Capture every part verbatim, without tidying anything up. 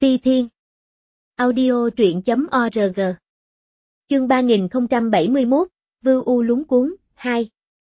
Ti Thiên. Audio truyện chấm org. Chương ba nghìn không trăm bảy mươi mốt, Vưu U lúng cuốn, hai.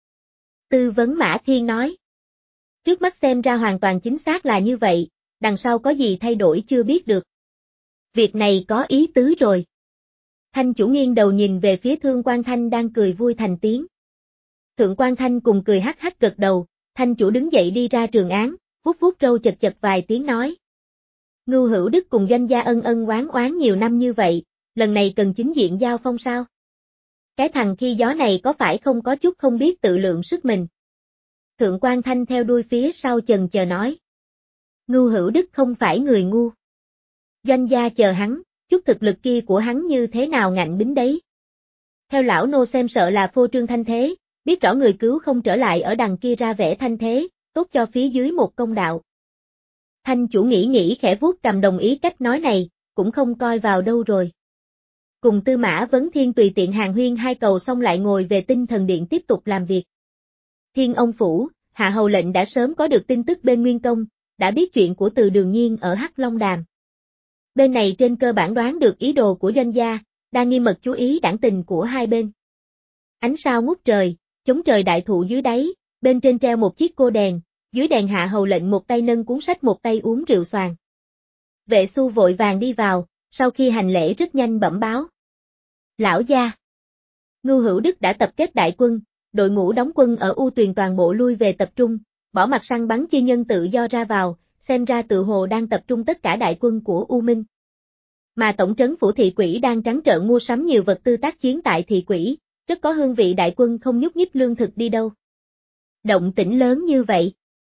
Tư vấn Mã Thiên nói. Trước mắt xem ra hoàn toàn chính xác là như vậy, đằng sau có gì thay đổi chưa biết được. Việc này có ý tứ rồi. Thanh chủ nghiêng đầu nhìn về phía Thương Quan Thanh đang cười vui thành tiếng. Thượng Quan Thanh cùng cười hắc hắc gật đầu, Thanh chủ đứng dậy đi ra trường án, vuốt vuốt râu chật chật vài tiếng nói. Ngưu Hữu Đức cùng Doanh gia ân ân oán oán nhiều năm như vậy, lần này cần chính diện giao phong sao? Cái thằng khi gió này có phải không có chút không biết tự lượng sức mình? Thượng Quan Thanh theo đuôi phía sau chần chờ nói. Ngưu Hữu Đức không phải người ngu. Doanh gia chờ hắn, chút thực lực kia của hắn như thế nào ngạnh bính đấy. Theo lão nô xem sợ là phô trương thanh thế, biết rõ người cứu không trở lại ở đằng kia ra vẻ thanh thế, tốt cho phía dưới một công đạo. Thanh chủ nghĩ nghĩ khẽ vuốt cầm đồng ý cách nói này, cũng không coi vào đâu rồi. Cùng Tư Mã Vấn Thiên tùy tiện hàng huyên hai cầu xong lại ngồi về Tinh Thần Điện tiếp tục làm việc. Thiên Ông Phủ, Hạ Hầu lệnh đã sớm có được tin tức bên Nguyên Công, đã biết chuyện của Từ Đường Nhiên ở Hắc Long Đàm. Bên này trên cơ bản đoán được ý đồ của Doanh gia, đang nghiêm mật chú ý đảng tình của hai bên. Ánh sao ngút trời, chống trời đại thụ dưới đáy, bên trên treo một chiếc cô đèn, dưới đèn Hạ Hầu lệnh một tay nâng cuốn sách một tay uống rượu xoàn. Vệ Xu vội vàng đi vào, sau khi hành lễ rất nhanh bẩm báo. Lão gia. Ngưu Hữu Đức đã tập kết đại quân, đội ngũ đóng quân ở U Tuyền toàn bộ lui về tập trung, bỏ mặt săn bắn chi nhân tự do ra vào, xem ra tự hồ đang tập trung tất cả đại quân của U Minh. Mà tổng trấn phủ thị quỷ đang trắng trợn mua sắm nhiều vật tư tác chiến tại thị quỷ, rất có hương vị đại quân không nhúc nhích lương thực đi đâu. Động tĩnh lớn như vậy.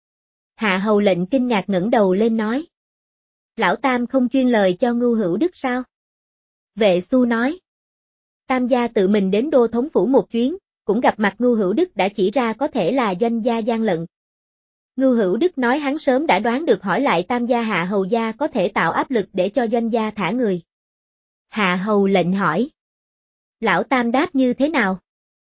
Hạ Hầu lệnh kinh ngạc ngẩng đầu lên nói. Lão Tam không chuyên lời cho Ngưu Hữu Đức sao? Vệ Xu nói. Tam gia tự mình đến đô thống phủ một chuyến, cũng gặp mặt Ngưu Hữu Đức đã chỉ ra có thể là Doanh gia gian lận. Ngưu Hữu Đức nói hắn sớm đã đoán được, hỏi lại Tam gia Hạ Hầu gia có thể tạo áp lực để cho Doanh gia thả người. Hạ Hầu lệnh hỏi. Lão Tam đáp như thế nào?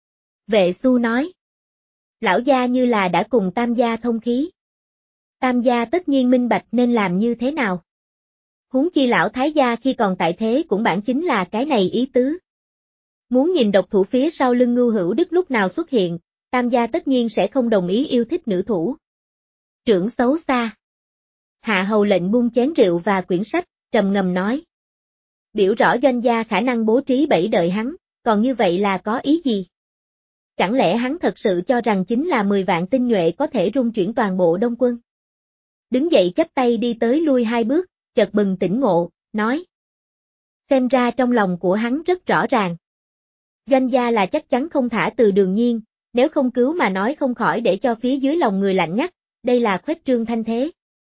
Vệ Xu nói. Lão gia như là đã cùng Tam gia thông khí. Tam gia tất nhiên minh bạch nên làm như thế nào. Huống chi lão thái gia khi còn tại thế cũng bản chính là cái này ý tứ. Muốn nhìn độc thủ phía sau lưng Ngưu Hữu Đức lúc nào xuất hiện, Tam gia tất nhiên sẽ không đồng ý yêu thích nữ thủ. Trưởng xấu xa. Hạ Hầu lệnh buông chén rượu và quyển sách, trầm ngâm nói. Biểu rõ Doanh gia khả năng bố trí bẫy đợi hắn, còn như vậy là có ý gì? Chẳng lẽ hắn thật sự cho rằng chính là mười vạn tinh nhuệ có thể rung chuyển toàn bộ Đông quân? Đứng dậy chắp tay đi tới lui hai bước, chợt bừng tỉnh ngộ, nói. Xem ra trong lòng của hắn rất rõ ràng. Doanh gia là chắc chắn không thả Từ Đường Nhiên, nếu không cứu mà nói không khỏi để cho phía dưới lòng người lạnh ngắt, đây là khuếch trương thanh thế.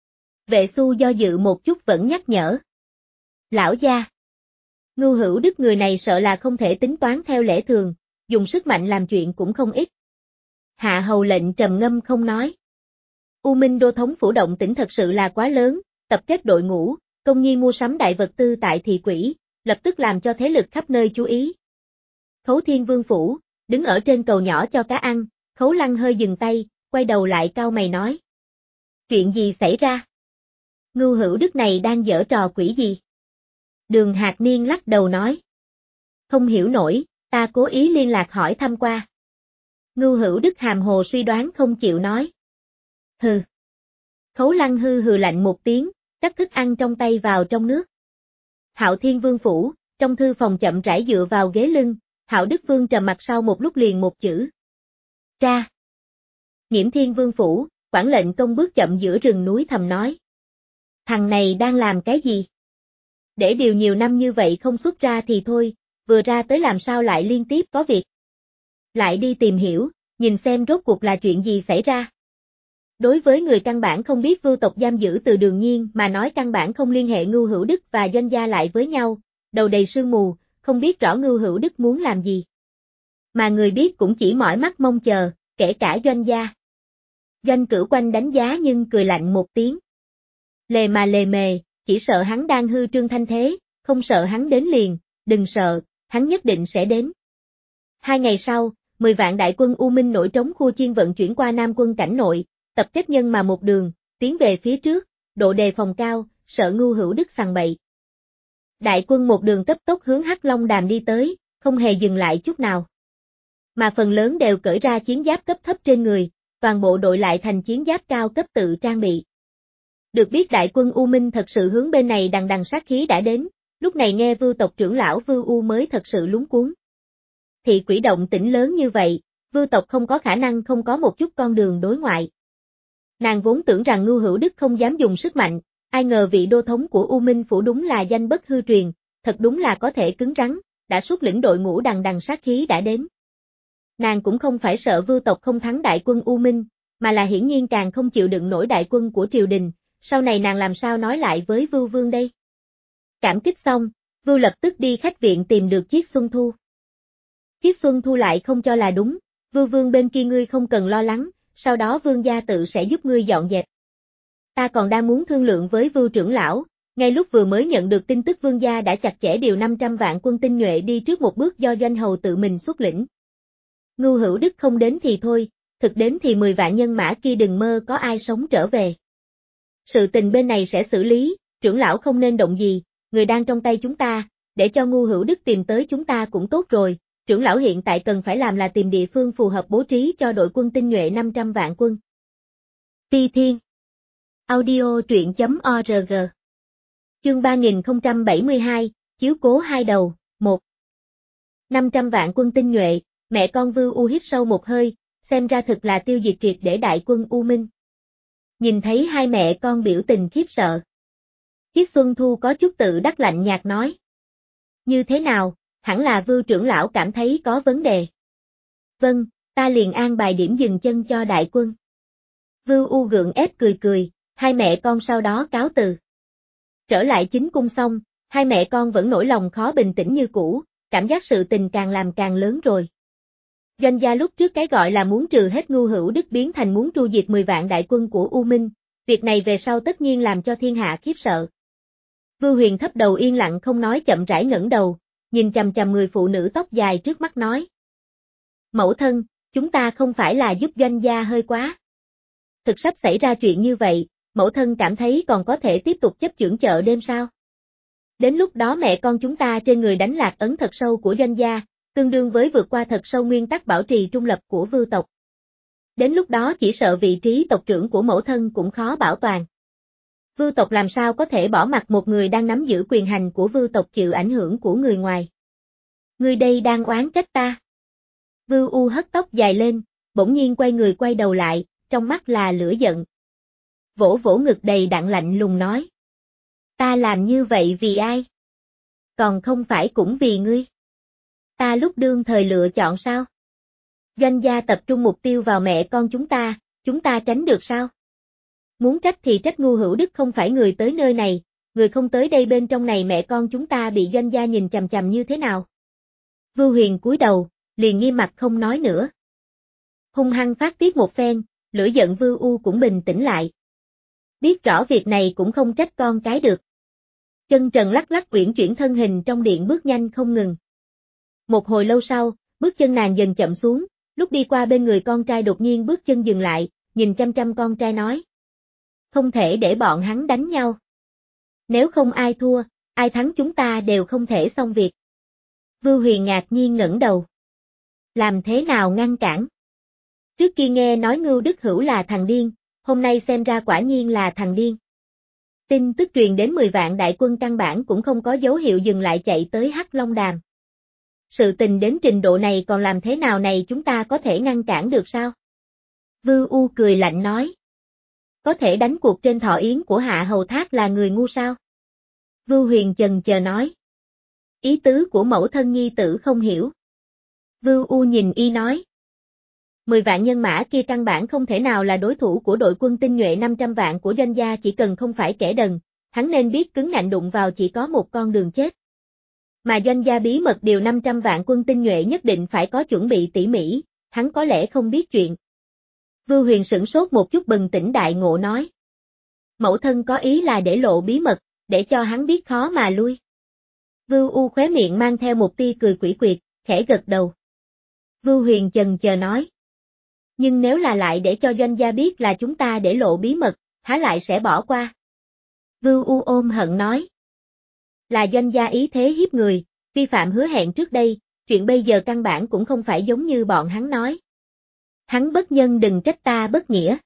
Vệ Xu do dự một chút vẫn nhắc nhở. Lão gia. Ngưu Hữu Đức người này sợ là không thể tính toán theo lẽ thường, dùng sức mạnh làm chuyện cũng không ít. Hạ Hầu lệnh trầm ngâm không nói. U Minh đô thống phủ động tỉnh thật sự là quá lớn, tập kết đội ngũ, công nhi mua sắm đại vật tư tại thị quỷ, lập tức làm cho thế lực khắp nơi chú ý. Khấu Thiên Vương phủ, đứng ở trên cầu nhỏ cho cá ăn, Khấu Lăng hơi dừng tay, quay đầu lại cau mày nói. Chuyện gì xảy ra? Ngưu Hữu Đức này đang giở trò quỷ gì? Đường Hạc Niên lắc đầu nói. Không hiểu nổi, ta cố ý liên lạc hỏi thăm qua. Ngưu Hữu Đức hàm hồ suy đoán không chịu nói. Hừ. Khấu Lăng hư hừ lạnh một tiếng, cắt thức ăn trong tay vào trong nước. Hạo Thiên Vương phủ, trong thư phòng chậm rãi dựa vào ghế lưng, Hạo Đức Vương trầm mặt sau một lúc liền một chữ. Tra. Nghiễm Thiên Vương phủ, quản lệnh công bước chậm giữa rừng núi thầm nói. Thằng này đang làm cái gì? Để điều nhiều năm như vậy không xuất ra thì thôi, vừa ra tới làm sao lại liên tiếp có việc. Lại đi tìm hiểu, nhìn xem rốt cuộc là chuyện gì xảy ra. Đối với người căn bản không biết Vưu tộc giam giữ Từ Đường Nhiên mà nói căn bản không liên hệ Ngưu Hữu Đức và Doanh gia lại với nhau, đầu đầy sương mù, không biết rõ Ngưu Hữu Đức muốn làm gì. Mà người biết cũng chỉ mỏi mắt mong chờ, kể cả Doanh gia. Doanh Cửu Quanh đánh giá nhưng cười lạnh một tiếng. Lề mà lề mề, chỉ sợ hắn đang hư trương thanh thế, không sợ hắn đến liền, đừng sợ, hắn nhất định sẽ đến. Hai ngày sau, mười vạn đại quân U Minh nổi trống khu chiên vận chuyển qua Nam quân cảnh nội, tập kết nhân mà một đường, tiến về phía trước, độ đề phòng cao, sợ Ngưu Hữu Đức sằng bậy. Đại quân một đường cấp tốc hướng Hắc Long Đàm đi tới, không hề dừng lại chút nào. Mà phần lớn đều cởi ra chiến giáp cấp thấp trên người, toàn bộ đội lại thành chiến giáp cao cấp tự trang bị. Được biết đại quân U Minh thật sự hướng bên này đằng đằng sát khí đã đến, lúc này nghe Vưu tộc trưởng lão Vưu U mới thật sự lúng cuống. Thị quỷ động tĩnh lớn như vậy, Vưu tộc không có khả năng không có một chút con đường đối ngoại. Nàng vốn tưởng rằng Ngưu Hữu Đức không dám dùng sức mạnh, ai ngờ vị đô thống của U Minh phủ đúng là danh bất hư truyền, thật đúng là có thể cứng rắn, đã xuất lĩnh đội ngũ đằng đằng sát khí đã đến. Nàng cũng không phải sợ Vưu tộc không thắng đại quân U Minh, mà là hiển nhiên càng không chịu đựng nổi đại quân của triều đình, sau này nàng làm sao nói lại với Vưu Vương đây. Cảm kích xong, Vưu lập tức đi khách viện tìm được Chiết Xuân Thu. Chiết Xuân Thu lại không cho là đúng, Vưu Vương bên kia ngươi không cần lo lắng, sau đó Vương gia tự sẽ giúp ngươi dọn dẹp. Ta còn đang muốn thương lượng với Vưu trưởng lão, ngay lúc vừa mới nhận được tin tức Vương gia đã chặt chẽ điều năm trăm vạn quân tinh nhuệ đi trước một bước do doanh hầu tự mình xuất lĩnh. Ngưu Hữu Đức không đến thì thôi, thực đến thì mười vạn nhân mã kia đừng mơ có ai sống trở về. Sự tình bên này sẽ xử lý, trưởng lão không nên động gì, người đang trong tay chúng ta, để cho Ngưu Hữu Đức tìm tới chúng ta cũng tốt rồi, trưởng lão hiện tại cần phải làm là tìm địa phương phù hợp bố trí cho đội quân tinh nhuệ năm trăm vạn quân. Phi Thiên Audio truyện.org Chương ba nghìn không trăm bảy mươi hai, Chiếu cố hai đầu, một năm trăm vạn quân tinh nhuệ, mẹ con Vưu U hít sâu một hơi, xem ra thực là tiêu diệt triệt để đại quân U Minh. Nhìn thấy hai mẹ con biểu tình khiếp sợ. Chiết Xuân Thu có chút tự đắc lạnh nhạt nói. Như thế nào, hẳn là Vưu trưởng lão cảm thấy có vấn đề. Vâng, ta liền an bài điểm dừng chân cho đại quân. Vưu U gượng ép cười cười, hai mẹ con sau đó cáo từ. Trở lại chính cung xong, hai mẹ con vẫn nỗi lòng khó bình tĩnh như cũ, cảm giác sự tình càng làm càng lớn rồi. Doanh gia lúc trước cái gọi là muốn trừ hết Ngưu Hữu Đức biến thành muốn tru diệt mười vạn đại quân của U Minh, việc này về sau tất nhiên làm cho thiên hạ khiếp sợ. Vưu Huyền thấp đầu yên lặng không nói chậm rãi ngẩng đầu, nhìn chằm chằm người phụ nữ tóc dài trước mắt nói. Mẫu thân, chúng ta không phải là giúp doanh gia hơi quá. Thực sắp xảy ra chuyện như vậy, mẫu thân cảm thấy còn có thể tiếp tục chấp chưởng chợ đêm sao? Đến lúc đó mẹ con chúng ta trên người đánh lạc ấn thật sâu của doanh gia, tương đương với vượt qua thật sâu nguyên tắc bảo trì trung lập của Vưu tộc. Đến lúc đó chỉ sợ vị trí tộc trưởng của mẫu thân cũng khó bảo toàn. Vưu tộc làm sao có thể bỏ mặc một người đang nắm giữ quyền hành của Vưu tộc chịu ảnh hưởng của người ngoài. Người đây đang oán trách ta. Vưu U hất tóc dài lên, bỗng nhiên quay người quay đầu lại, trong mắt là lửa giận. Vỗ vỗ ngực đầy đặn lạnh lùng nói. Ta làm như vậy vì ai? Còn không phải cũng vì ngươi. Ta lúc đương thời lựa chọn sao? Doanh gia tập trung mục tiêu vào mẹ con chúng ta, chúng ta tránh được sao? Muốn trách thì trách Ngưu Hữu Đức không phải người tới nơi này, người không tới đây bên trong này mẹ con chúng ta bị doanh gia nhìn chằm chằm như thế nào? Vưu Huyền cúi đầu, liền nghiêm mặt không nói nữa. Hung hăng phát tiết một phen, lửa giận Vưu U cũng bình tĩnh lại. Biết rõ việc này cũng không trách con cái được. Chân trần lắc lắc uyển chuyển thân hình trong điện bước nhanh không ngừng. Một hồi lâu sau, bước chân nàng dần chậm xuống, lúc đi qua bên người con trai đột nhiên bước chân dừng lại, nhìn chăm chăm con trai nói. Không thể để bọn hắn đánh nhau. Nếu không ai thua, ai thắng chúng ta đều không thể xong việc. Vưu Huyền ngạc nhiên ngẩng đầu. Làm thế nào ngăn cản? Trước kia nghe nói Ngưu Đức Hữu là thằng điên, hôm nay xem ra quả nhiên là thằng điên. Tin tức truyền đến mười vạn đại quân căn bản cũng không có dấu hiệu dừng lại chạy tới Hắc Long Đàm. Sự tình đến trình độ này còn làm thế nào này chúng ta có thể ngăn cản được sao? Vưu U cười lạnh nói. Có thể đánh cuộc trên thọ yến của Hạ Hầu Thác là người ngu sao? Vưu Huyền chần chờ nói. Ý tứ của mẫu thân nhi tử không hiểu. Vưu U nhìn y nói. Mười vạn nhân mã kia căn bản không thể nào là đối thủ của đội quân tinh nhuệ năm trăm vạn của doanh gia chỉ cần không phải kẻ đần, hắn nên biết cứng ngạnh đụng vào chỉ có một con đường chết. Mà doanh gia bí mật điều năm trăm vạn quân tinh nhuệ nhất định phải có chuẩn bị tỉ mỉ, hắn có lẽ không biết chuyện. Vưu Huyền sửng sốt một chút bừng tỉnh đại ngộ nói. Mẫu thân có ý là để lộ bí mật, để cho hắn biết khó mà lui. Vưu U khóe miệng mang theo một tia cười quỷ quyệt, khẽ gật đầu. Vưu Huyền chần chờ nói. Nhưng nếu là lại để cho doanh gia biết là chúng ta để lộ bí mật, há lại sẽ bỏ qua. Vưu U ôm hận nói. Là doanh gia ý thế hiếp người, vi phạm hứa hẹn trước đây, chuyện bây giờ căn bản cũng không phải giống như bọn hắn nói. Hắn bất nhân đừng trách ta bất nghĩa.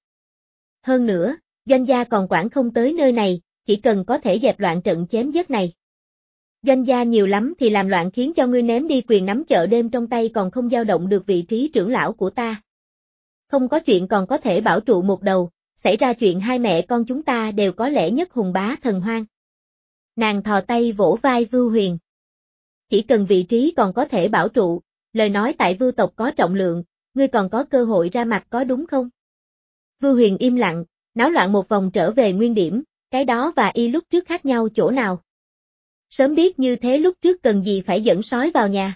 Hơn nữa, doanh gia còn quản không tới nơi này, chỉ cần có thể dẹp loạn trận chém giết này. Doanh gia nhiều lắm thì làm loạn khiến cho ngươi ném đi quyền nắm chợ đêm trong tay còn không dao động được vị trí trưởng lão của ta. Không có chuyện còn có thể bảo trụ một đầu, xảy ra chuyện hai mẹ con chúng ta đều có lẽ nhất hùng bá thần hoang. Nàng thò tay vỗ vai Vưu Huyền. Chỉ cần vị trí còn có thể bảo trụ, lời nói tại Vưu tộc có trọng lượng, ngươi còn có cơ hội ra mặt có đúng không? Vưu Huyền im lặng, náo loạn một vòng trở về nguyên điểm, cái đó và y lúc trước khác nhau chỗ nào? Sớm biết như thế lúc trước cần gì phải dẫn sói vào nhà.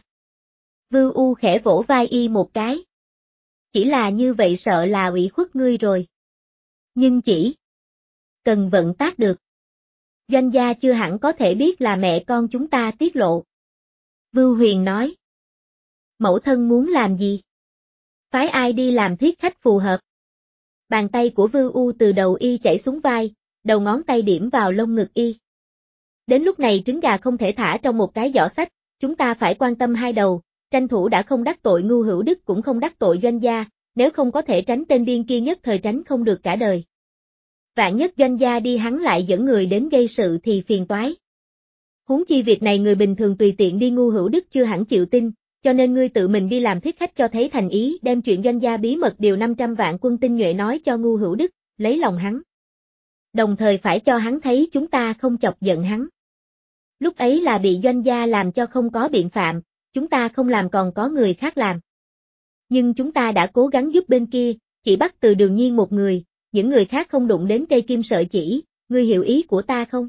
Vưu U khẽ vỗ vai y một cái. Chỉ là như vậy sợ là ủy khuất ngươi rồi. Nhưng chỉ cần vận tác được. Doanh gia chưa hẳn có thể biết là mẹ con chúng ta tiết lộ. Vưu Huyền nói. Mẫu thân muốn làm gì? Phái ai đi làm thiết khách phù hợp? Bàn tay của Vưu U từ đầu y chảy xuống vai, đầu ngón tay điểm vào lông ngực y. Đến lúc này trứng gà không thể thả trong một cái giỏ sách, chúng ta phải quan tâm hai đầu, tranh thủ đã không đắc tội Ngưu Hữu Đức cũng không đắc tội doanh gia, nếu không có thể tránh tên điên kia nhất thời tránh không được cả đời. Vạn nhất doanh gia đi hắn lại dẫn người đến gây sự thì phiền toái. Huống chi việc này người bình thường tùy tiện đi Ngưu Hữu Đức chưa hẳn chịu tin, cho nên ngươi tự mình đi làm thiết khách cho thấy thành ý đem chuyện doanh gia bí mật điều năm trăm vạn quân tinh nhuệ nói cho Ngưu Hữu Đức, lấy lòng hắn. Đồng thời phải cho hắn thấy chúng ta không chọc giận hắn. Lúc ấy là bị doanh gia làm cho không có biện phạm, chúng ta không làm còn có người khác làm. Nhưng chúng ta đã cố gắng giúp bên kia, chỉ bắt từ Đường Nhiên một người, những người khác không đụng đến cây kim sợi chỉ, ngươi hiểu ý của ta không?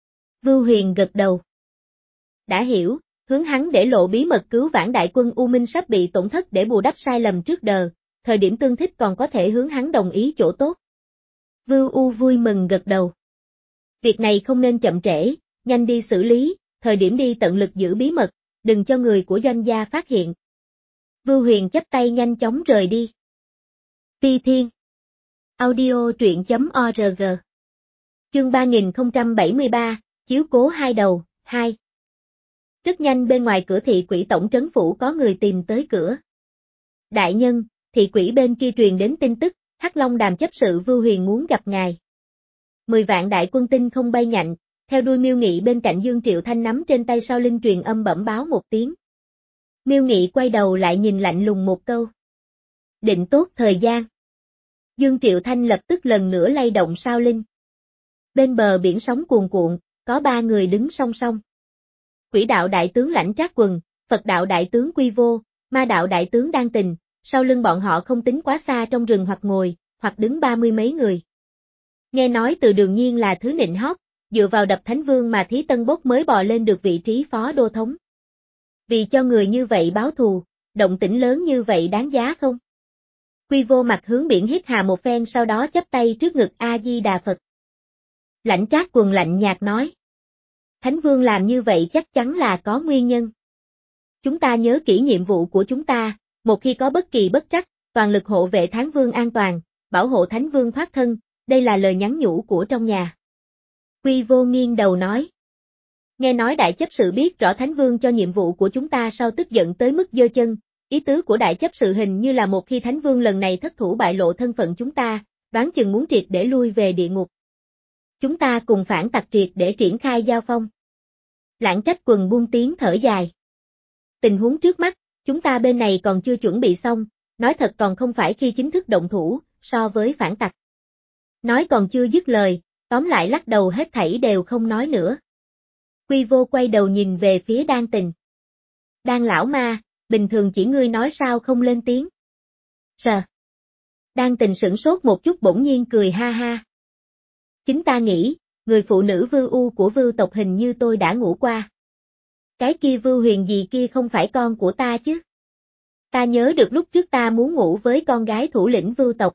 Vưu Huyền gật đầu. Đã hiểu, hướng hắn để lộ bí mật cứu vãn đại quân U Minh sắp bị tổn thất để bù đắp sai lầm trước đờ, thời điểm tương thích còn có thể hướng hắn đồng ý chỗ tốt. Vưu U vui mừng gật đầu. Việc này không nên chậm trễ, nhanh đi xử lý, thời điểm đi tận lực giữ bí mật, đừng cho người của doanh gia phát hiện. Vưu Huyền chắp tay nhanh chóng rời đi. Ti Thiên Audio truyện chấm org Chương ba nghìn không trăm bảy mươi ba, chiếu cố hai đầu, hai. Rất nhanh bên ngoài cửa thị quỷ tổng trấn phủ có người tìm tới cửa. Đại nhân, thị quỷ bên kia truyền đến tin tức, Hắc Long Đàm chấp sự Vưu Huyền muốn gặp ngài. Mười vạn đại quân tinh không bay nhạnh, theo đuôi Miêu Nghị bên cạnh Dương Triệu Thanh nắm trên tay sao linh truyền âm bẩm báo một tiếng. Miêu Nghị quay đầu lại nhìn lạnh lùng một câu. Định tốt thời gian. Dương Triệu Thanh lập tức lần nữa lay động sao linh. Bên bờ biển sóng cuồn cuộn, có ba người đứng song song. Quỷ đạo đại tướng Lãnh Trác Quần, Phật đạo đại tướng Quy Vô, Ma đạo đại tướng Đan Tình, sau lưng bọn họ không tính quá xa trong rừng hoặc ngồi, hoặc đứng ba mươi mấy người. Nghe nói từ Đường Nhiên là thứ nịnh hót, dựa vào đập Thánh Vương mà Thí Tân Bốc mới bò lên được vị trí phó đô thống. Vì cho người như vậy báo thù, động tĩnh lớn như vậy đáng giá không? Quy Vô mặt hướng biển hít hà một phen sau đó chắp tay trước ngực A-di-đà Phật. Lãnh Trác Quần lạnh nhạt nói. Thánh Vương làm như vậy chắc chắn là có nguyên nhân. Chúng ta nhớ kỹ nhiệm vụ của chúng ta, một khi có bất kỳ bất trắc, toàn lực hộ vệ Thánh Vương an toàn, bảo hộ Thánh Vương thoát thân, đây là lời nhắn nhủ của trong nhà. Quy Vô nghiêng đầu nói. Nghe nói đại chấp sự biết rõ Thánh Vương cho nhiệm vụ của chúng ta sau tức giận tới mức giơ chân, ý tứ của đại chấp sự hình như là một khi Thánh Vương lần này thất thủ bại lộ thân phận chúng ta, đoán chừng muốn triệt để lui về địa ngục. Chúng ta cùng phản tặc triệt để triển khai giao phong. Lãnh Trác Quần buông tiếng thở dài. Tình huống trước mắt, chúng ta bên này còn chưa chuẩn bị xong, nói thật còn không phải khi chính thức động thủ, so với phản tặc. Nói còn chưa dứt lời, tóm lại lắc đầu hết thảy đều không nói nữa. Quy Vô quay đầu nhìn về phía Đan Tình. Đan lão ma, bình thường chỉ ngươi nói sao không lên tiếng. Sờ. Đan Tình sửng sốt một chút bỗng nhiên cười ha ha. Chính ta nghĩ, người phụ nữ Vưu U của Vưu tộc hình như tôi đã ngủ qua. Cái kia Vưu Huyền gì kia không phải con của ta chứ. Ta nhớ được lúc trước ta muốn ngủ với con gái thủ lĩnh Vưu tộc.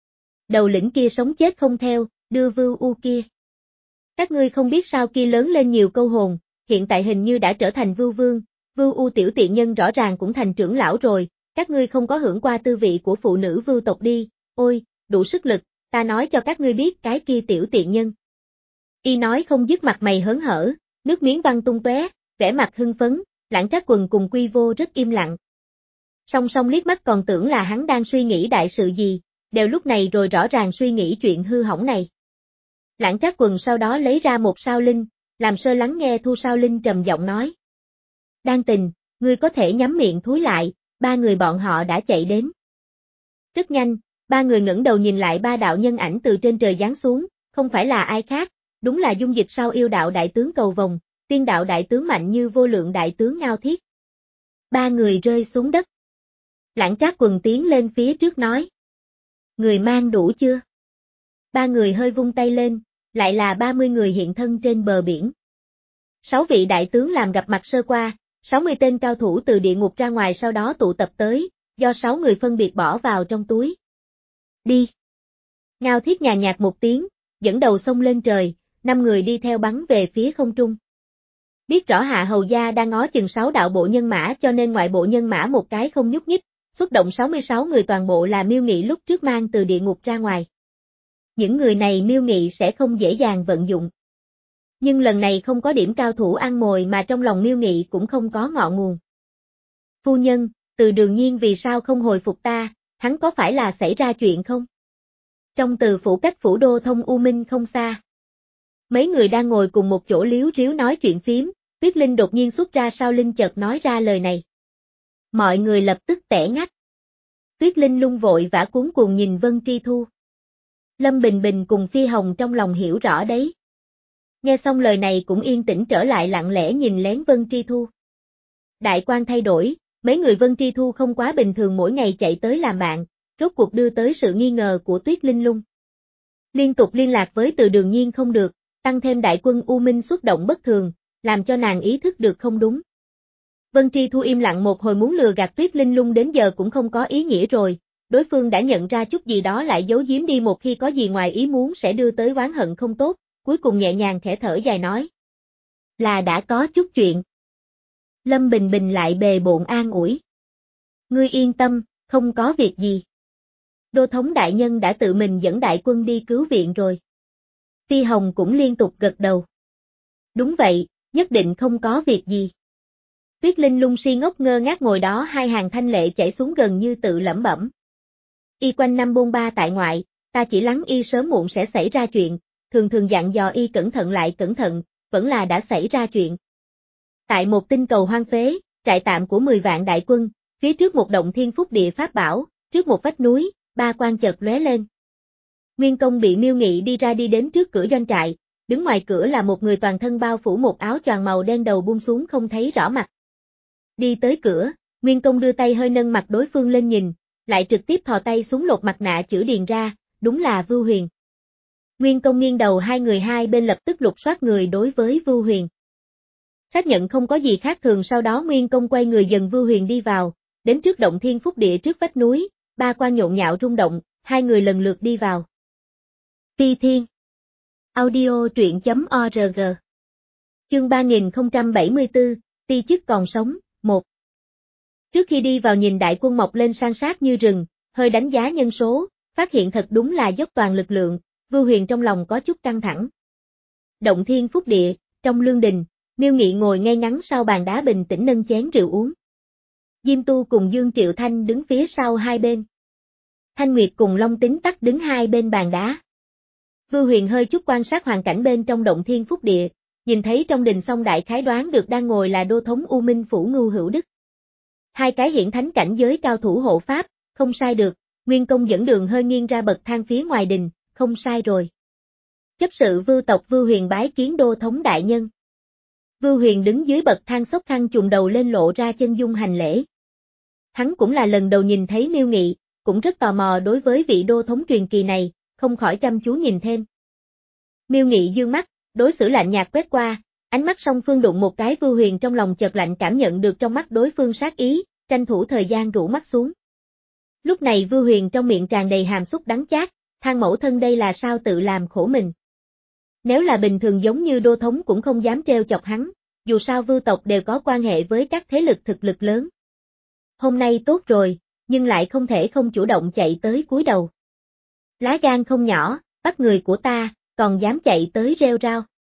Đầu lĩnh kia sống chết không theo, đưa Vưu U kia. Các ngươi không biết sao kia lớn lên nhiều câu hồn, hiện tại hình như đã trở thành Vưu Vương, Vưu U tiểu tiện nhân rõ ràng cũng thành trưởng lão rồi, các ngươi không có hưởng qua tư vị của phụ nữ Vưu tộc đi, ôi, đủ sức lực, ta nói cho các ngươi biết cái kia tiểu tiện nhân. Y nói không dứt, mặt mày hớn hở, nước miếng văng tung tóe, vẻ mặt hưng phấn. Lãng Trác Quần cùng Quy Vô rất im lặng. Song song liếc mắt còn tưởng là hắn đang suy nghĩ đại sự gì, đều lúc này rồi rõ ràng suy nghĩ chuyện hư hỏng này. Lãng Trác Quần sau đó lấy ra một sao linh, làm sơ lắng nghe Thu Sao Linh trầm giọng nói. Đan Tình, ngươi có thể nhắm miệng thúi lại, ba người bọn họ đã chạy đến. Rất nhanh, ba người ngẩng đầu nhìn lại ba đạo nhân ảnh từ trên trời giáng xuống, không phải là ai khác, đúng là dung dịch sau yêu đạo đại tướng Cầu Vồng, tiên đạo đại tướng mạnh như vô lượng đại tướng Ngao Thiết. Ba người rơi xuống đất. Lãng Trác Quần tiến lên phía trước nói. Người mang đủ chưa? Ba người hơi vung tay lên, lại là ba mươi người hiện thân trên bờ biển. Sáu vị đại tướng làm gặp mặt sơ qua, sáu mươi tên cao thủ từ địa ngục ra ngoài sau đó tụ tập tới, do sáu người phân biệt bỏ vào trong túi. Đi! Ngao Thiết nhàn nhạt một tiếng, dẫn đầu xông lên trời, năm người đi theo bắn về phía không trung. Biết rõ Hạ Hầu Gia đang ngó chừng sáu đạo bộ nhân mã cho nên ngoại bộ nhân mã một cái không nhúc nhích, xuất động sáu mươi sáu người toàn bộ là Miêu Nghị lúc trước mang từ địa ngục ra ngoài. Những người này Miêu Nghị sẽ không dễ dàng vận dụng. Nhưng lần này không có điểm cao thủ ăn mồi mà trong lòng Miêu Nghị cũng không có ngọn nguồn. Phu nhân, Từ Đường Nhiên vì sao không hồi phục ta, hắn có phải là xảy ra chuyện không? Trong Từ phủ cách phủ đô Thông U Minh không xa. Mấy người đang ngồi cùng một chỗ liếu riếu nói chuyện phiếm, Tuyết Linh đột nhiên xuất ra sao linh chợt nói ra lời này. Mọi người lập tức tẻ ngắt. Tuyết Linh lung vội vã cuống cuồng nhìn Vân Tri Thu. Lâm Bình Bình cùng Phi Hồng trong lòng hiểu rõ đấy. Nghe xong lời này cũng yên tĩnh trở lại lặng lẽ nhìn lén Vân Tri Thu. Đại quan thay đổi, mấy người Vân Tri Thu không quá bình thường mỗi ngày chạy tới làm bạn, rốt cuộc đưa tới sự nghi ngờ của Tuyết Linh lung. Liên tục liên lạc với Từ Đường Nhiên không được, tăng thêm đại quân U Minh xuất động bất thường, làm cho nàng ý thức được không đúng. Vân Tri Thu im lặng một hồi muốn lừa gạt Tuyết Linh lung đến giờ cũng không có ý nghĩa rồi, đối phương đã nhận ra chút gì đó lại giấu giếm đi một khi có gì ngoài ý muốn sẽ đưa tới oán hận không tốt, cuối cùng nhẹ nhàng khẽ thở dài nói. Là đã có chút chuyện. Lâm Bình Bình lại bề bộn an ủi. Ngươi yên tâm, không có việc gì. Đô thống đại nhân đã tự mình dẫn đại quân đi cứu viện rồi. Phi Hồng cũng liên tục gật đầu. Đúng vậy, nhất định không có việc gì. Tuyết Linh lung si ngốc ngơ ngác ngồi đó hai hàng thanh lệ chảy xuống gần như tự lẩm bẩm. Y quanh năm bôn ba tại ngoại, ta chỉ lắng y sớm muộn sẽ xảy ra chuyện, thường thường dặn dò y cẩn thận lại cẩn thận, vẫn là đã xảy ra chuyện. Tại một tinh cầu hoang phế, trại tạm của mười vạn đại quân, phía trước một động thiên phúc địa pháp bảo, trước một vách núi, ba quan chợt lóe lên. Nguyên Công bị Miêu Nghị đi ra đi đến trước cửa doanh trại, đứng ngoài cửa là một người toàn thân bao phủ một áo choàng màu đen đầu buông xuống không thấy rõ mặt. Đi tới cửa, Nguyên Công đưa tay hơi nâng mặt đối phương lên nhìn, lại trực tiếp thò tay xuống lột mặt nạ chữ điền ra, đúng là Vưu Huyền. Nguyên Công nghiêng đầu hai người hai bên lập tức lục soát người đối với Vưu Huyền. Xác nhận không có gì khác thường sau đó Nguyên Công quay người dần Vưu Huyền đi vào, đến trước động thiên phúc địa trước vách núi, ba quan nhộn nhạo rung động, hai người lần lượt đi vào. Phi Thiên Audio truyện.org Chương ba nghìn không trăm bảy mươi tư, Ti chức còn sống, một. Trước khi đi vào nhìn đại quân mọc lên san sát như rừng, hơi đánh giá nhân số, phát hiện thật đúng là dốc toàn lực lượng, Vưu Huyền trong lòng có chút căng thẳng. Động thiên phúc địa, trong lương đình, Miêu Nghị ngồi ngay ngắn sau bàn đá bình tĩnh nâng chén rượu uống. Diêm Tu cùng Dương Triệu Thanh đứng phía sau hai bên. Thanh Nguyệt cùng Long Tính Tắc đứng hai bên bàn đá. Vưu Huyền hơi chút quan sát hoàn cảnh bên trong động thiên phúc địa, nhìn thấy trong đình xong đại khái đoán được đang ngồi là đô thống U Minh Phủ Ngưu Hữu Đức. Hai cái hiển thánh cảnh giới cao thủ hộ pháp, không sai được, Nguyên Công dẫn đường hơi nghiêng ra bậc thang phía ngoài đình, không sai rồi. Chấp sự Vưu tộc Vưu Huyền bái kiến đô thống đại nhân. Vưu Huyền đứng dưới bậc thang xốc khăn trùm đầu lên lộ ra chân dung hành lễ. Hắn cũng là lần đầu nhìn thấy Miêu Nghị, cũng rất tò mò đối với vị đô thống truyền kỳ này, không khỏi chăm chú nhìn thêm. Miêu Nghị dương mắt, đối xử lạnh nhạt quét qua, ánh mắt song phương đụng một cái Vưu Huyền trong lòng chợt lạnh cảm nhận được trong mắt đối phương sát ý, tranh thủ thời gian rũ mắt xuống. Lúc này Vưu Huyền trong miệng tràn đầy hàm xúc đắng chát, than mẫu thân đây là sao tự làm khổ mình. Nếu là bình thường giống như đô thống cũng không dám trêu chọc hắn, dù sao Vưu tộc đều có quan hệ với các thế lực thực lực lớn. Hôm nay tốt rồi, nhưng lại không thể không chủ động chạy tới cúi đầu. Lá gan không nhỏ, bắt người của ta, còn dám chạy tới rêu rao.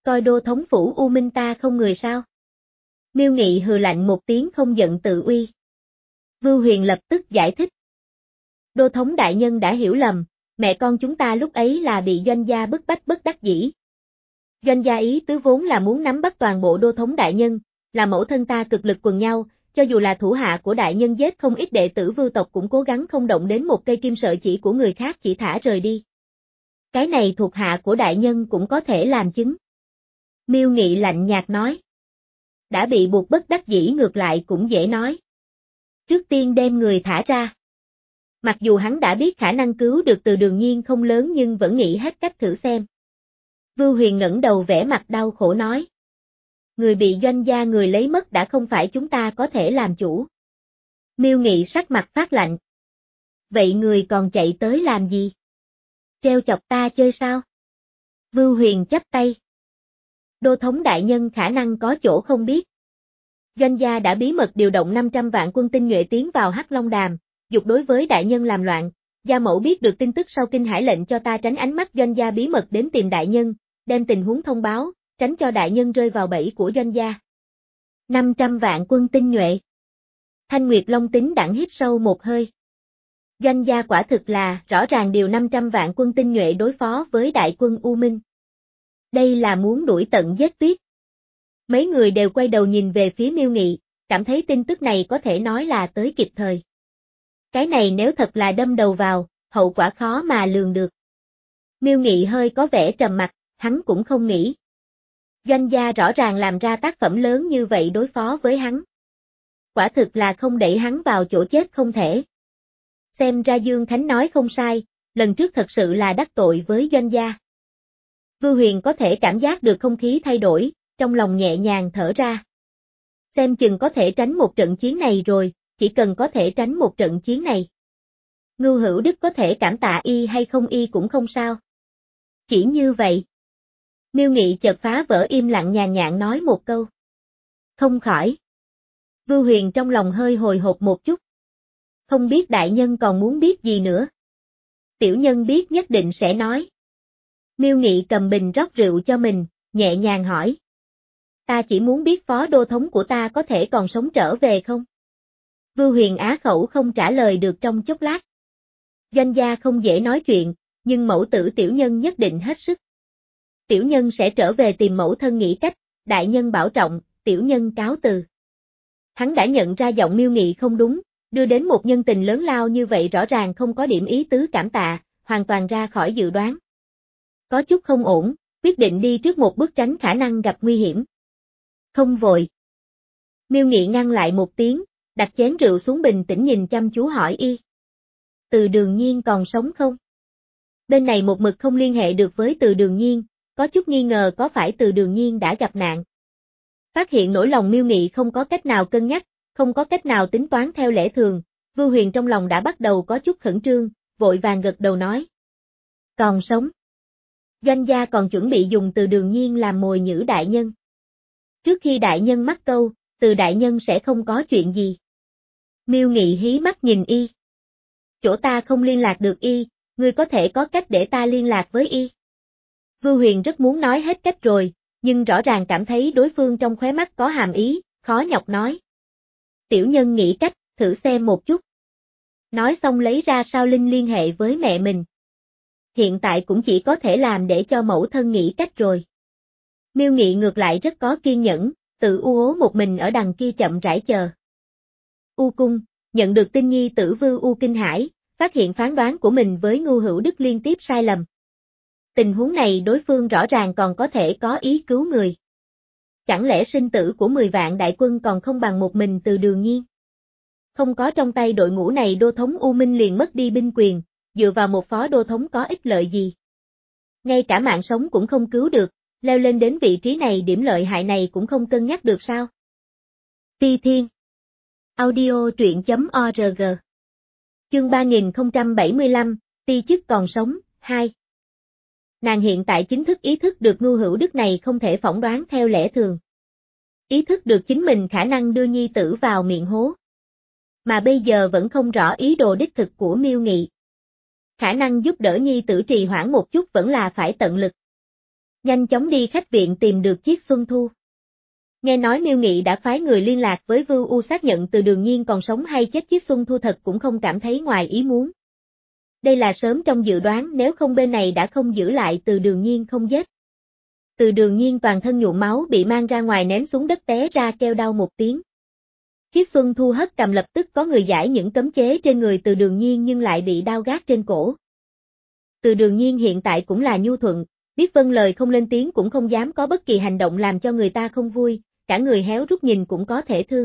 Coi đô thống phủ U Minh ta không người sao? Miêu Nghị hừ lạnh một tiếng không giận tự uy. Vưu Huyền lập tức giải thích. Đô thống đại nhân đã hiểu lầm, mẹ con chúng ta lúc ấy là bị doanh gia bức bách bất đắc dĩ. Doanh gia ý tứ vốn là muốn nắm bắt toàn bộ đô thống đại nhân, là mẫu thân ta cực lực quần nhau, cho dù là thủ hạ của đại nhân giết không ít đệ tử Vưu tộc cũng cố gắng không động đến một cây kim sợi chỉ của người khác chỉ thả rời đi. Cái này thuộc hạ của đại nhân cũng có thể làm chứng. Miêu Nghị lạnh nhạt nói. Đã bị buộc bất đắc dĩ ngược lại cũng dễ nói. Trước tiên đem người thả ra. Mặc dù hắn đã biết khả năng cứu được Từ Đường Nhiên không lớn nhưng vẫn nghĩ hết cách thử xem. Vưu Huyền ngẩng đầu vẻ mặt đau khổ nói. Người bị doanh gia người lấy mất đã không phải chúng ta có thể làm chủ. Miêu Nghị sắc mặt phát lạnh. Vậy người còn chạy tới làm gì? Treo chọc ta chơi sao? Vưu Huyền chắp tay. Đô thống đại nhân khả năng có chỗ không biết. Doanh gia đã bí mật điều động năm trăm vạn quân tinh nhuệ tiến vào Hắc Long Đàm, dục đối với đại nhân làm loạn. Gia mẫu biết được tin tức sau kinh hãi lệnh cho ta tránh ánh mắt doanh gia bí mật đến tìm đại nhân, đem tình huống thông báo, tránh cho đại nhân rơi vào bẫy của doanh gia. năm trăm vạn quân tinh nhuệ. Thanh Nguyệt Long tính đẳng hít sâu một hơi. Doanh gia quả thực là rõ ràng điều năm trăm vạn quân tinh nhuệ đối phó với đại quân U Minh. Đây là muốn đuổi tận giết tuyết. Mấy người đều quay đầu nhìn về phía Miêu Nghị, cảm thấy tin tức này có thể nói là tới kịp thời. Cái này nếu thật là đâm đầu vào, hậu quả khó mà lường được. Miêu Nghị hơi có vẻ trầm mặc, hắn cũng không nghĩ. Doanh gia rõ ràng làm ra tác phẩm lớn như vậy đối phó với hắn. Quả thực là không đẩy hắn vào chỗ chết không thể. Xem ra Dương Khánh nói không sai, lần trước thật sự là đắc tội với doanh gia. Vưu Huyền có thể cảm giác được không khí thay đổi, trong lòng nhẹ nhàng thở ra. Xem chừng có thể tránh một trận chiến này rồi, chỉ cần có thể tránh một trận chiến này. Ngưu Hữu Đức có thể cảm tạ y hay không y cũng không sao. Chỉ như vậy. Miêu Nghị chợt phá vỡ im lặng nhàn nhạt nói một câu. Không khỏi. Vưu Huyền trong lòng hơi hồi hộp một chút. Không biết đại nhân còn muốn biết gì nữa. Tiểu nhân biết nhất định sẽ nói. Miêu Nghị cầm bình rót rượu cho mình, nhẹ nhàng hỏi. Ta chỉ muốn biết phó đô thống của ta có thể còn sống trở về không? Vưu Huyền á khẩu không trả lời được trong chốc lát. Doanh gia không dễ nói chuyện, nhưng mẫu tử tiểu nhân nhất định hết sức. Tiểu nhân sẽ trở về tìm mẫu thân nghĩ cách, đại nhân bảo trọng, tiểu nhân cáo từ. Hắn đã nhận ra giọng Miêu Nghị không đúng, đưa đến một nhân tình lớn lao như vậy rõ ràng không có điểm ý tứ cảm tạ, hoàn toàn ra khỏi dự đoán. Có chút không ổn, quyết định đi trước một bước tránh khả năng gặp nguy hiểm. Không vội. Miêu Nghị ngăn lại một tiếng, đặt chén rượu xuống bình tĩnh nhìn chăm chú hỏi y. Từ Đường Nhiên còn sống không? Bên này một mực không liên hệ được với Từ Đường Nhiên, có chút nghi ngờ có phải Từ Đường Nhiên đã gặp nạn. Phát hiện nỗi lòng Miêu Nghị không có cách nào cân nhắc, không có cách nào tính toán theo lẽ thường, Vưu Huyền trong lòng đã bắt đầu có chút khẩn trương, vội vàng gật đầu nói. Còn sống. Doanh gia còn chuẩn bị dùng Từ Đường Nhiên làm mồi nhử đại nhân. Trước khi đại nhân mắc câu, Từ đại nhân sẽ không có chuyện gì. Miêu Nghị hí mắt nhìn y. Chỗ ta không liên lạc được y, ngươi có thể có cách để ta liên lạc với y. Vưu Huyền rất muốn nói hết cách rồi, nhưng rõ ràng cảm thấy đối phương trong khóe mắt có hàm ý, khó nhọc nói. Tiểu nhân nghĩ cách, thử xem một chút. Nói xong lấy ra sao Linh liên hệ với mẹ mình. Hiện tại cũng chỉ có thể làm để cho mẫu thân nghĩ cách rồi. Miêu Nghị ngược lại rất có kiên nhẫn, tự u ố một mình ở đằng kia chậm rãi chờ. U cung, nhận được tin nhi tử Vưu U kinh hãi, phát hiện phán đoán của mình với Ngưu Hữu Đức liên tiếp sai lầm. Tình huống này đối phương rõ ràng còn có thể có ý cứu người. Chẳng lẽ sinh tử của mười vạn đại quân còn không bằng một mình Từ Đường Nhiên? Không có trong tay đội ngũ này đô thống U Minh liền mất đi binh quyền, dựa vào một phó đô thống có ích lợi gì? Ngay cả mạng sống cũng không cứu được, leo lên đến vị trí này điểm lợi hại này cũng không cân nhắc được sao? Ti Thiên Audio truyện chấm org Chương ba nghìn không trăm bảy mươi lăm, Ti chức còn sống, hai. Nàng hiện tại chính thức ý thức được Ngưu Hữu Đức này không thể phỏng đoán theo lẽ thường. Ý thức được chính mình khả năng đưa nhi tử vào miệng hố. Mà bây giờ vẫn không rõ ý đồ đích thực của Miêu Nghị. Khả năng giúp đỡ nhi tử trì hoãn một chút vẫn là phải tận lực. Nhanh chóng đi khách viện tìm được chiếc Xuân Thu. Nghe nói Miêu Nghị đã phái người liên lạc với Vưu U xác nhận Từ Đường Nhiên còn sống hay chết, chiếc Xuân Thu thật cũng không cảm thấy ngoài ý muốn. Đây là sớm trong dự đoán, nếu không bên này đã không giữ lại Từ Đường Nhiên không giết. Từ Đường Nhiên toàn thân nhuộm máu bị mang ra ngoài ném xuống đất té ra kêu đau một tiếng. Chiếc Xuân Thu hất cầm, lập tức có người giải những cấm chế trên người Từ Đường Nhiên nhưng lại bị đao gác trên cổ. Từ Đường Nhiên hiện tại cũng là nhu thuận, biết vâng lời không lên tiếng cũng không dám có bất kỳ hành động làm cho người ta không vui, cả người héo rút nhìn cũng có thể thương.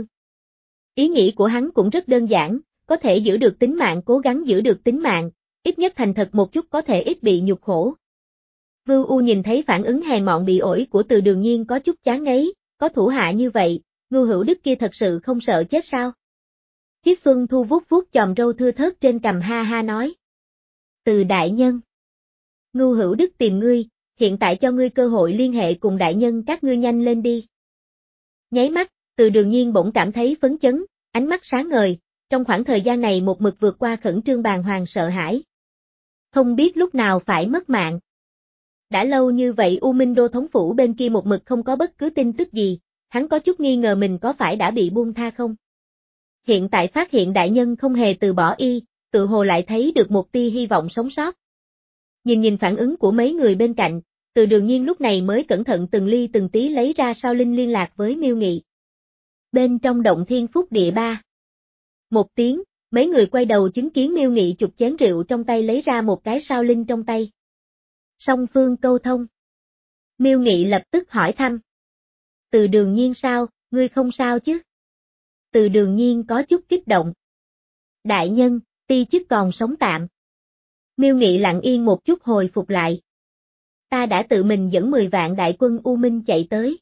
Ý nghĩ của hắn cũng rất đơn giản, có thể giữ được tính mạng cố gắng giữ được tính mạng, ít nhất thành thật một chút có thể ít bị nhục khổ. Vưu U nhìn thấy phản ứng hèn mọn bị ổi của Từ Đường Nhiên có chút chán ngấy, có thủ hạ như vậy, Ngưu Hữu Đức kia thật sự không sợ chết sao? Chiếc Xuân Thu vuốt vuốt chòm râu thưa thớt trên cằm ha ha nói. Từ đại nhân. Ngưu Hữu Đức tìm ngươi, hiện tại cho ngươi cơ hội liên hệ cùng đại nhân các ngươi, nhanh lên đi. Nháy mắt, Từ Đường Nhiên bỗng cảm thấy phấn chấn, ánh mắt sáng ngời, trong khoảng thời gian này một mực vượt qua khẩn trương bàng hoàng sợ hãi. Không biết lúc nào phải mất mạng. Đã lâu như vậy U Minh Đô thống phủ bên kia một mực không có bất cứ tin tức gì, hắn có chút nghi ngờ mình có phải đã bị buông tha không. Hiện tại phát hiện đại nhân không hề từ bỏ y, tự hồ lại thấy được một tia hy vọng sống sót. Nhìn nhìn phản ứng của mấy người bên cạnh, Từ Đường Nhiên lúc này mới cẩn thận từng ly từng tí lấy ra sao linh liên lạc với Miêu Nghị. Bên trong động Thiên Phúc Địa ba. Một tiếng, mấy người quay đầu chứng kiến Miêu Nghị chụp chén rượu trong tay lấy ra một cái sao linh trong tay. Song phương câu thông. Miêu Nghị lập tức hỏi thăm. Từ Đường Nhiên sao, ngươi không sao chứ? Từ Đường Nhiên có chút kích động. Đại nhân, ti chức còn sống tạm. Miêu Nghị lặng yên một chút hồi phục lại. Ta đã tự mình dẫn mười vạn đại quân U Minh chạy tới.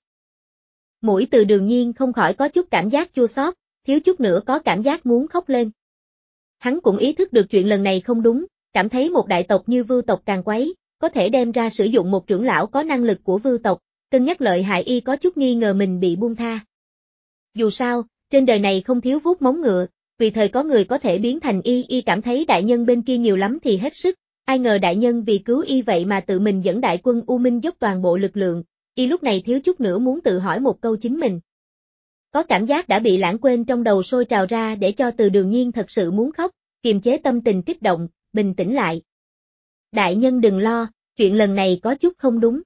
Mũi Từ Đường Nhiên không khỏi có chút cảm giác chua xót, thiếu chút nữa có cảm giác muốn khóc lên. Hắn cũng ý thức được chuyện lần này không đúng, cảm thấy một đại tộc như Vưu tộc càng quấy, có thể đem ra sử dụng một trưởng lão có năng lực của Vưu tộc, cân nhắc lợi hại y có chút nghi ngờ mình bị buông tha. Dù sao, trên đời này không thiếu vuốt móng ngựa, vì thời có người có thể biến thành y, y cảm thấy đại nhân bên kia nhiều lắm thì hết sức, ai ngờ đại nhân vì cứu y vậy mà tự mình dẫn đại quân U Minh dốc toàn bộ lực lượng, y lúc này thiếu chút nữa muốn tự hỏi một câu chính mình. Có cảm giác đã bị lãng quên trong đầu sôi trào ra để cho Từ Đường Nhiên thật sự muốn khóc, kiềm chế tâm tình kích động, bình tĩnh lại. Đại nhân đừng lo, chuyện lần này có chút không đúng.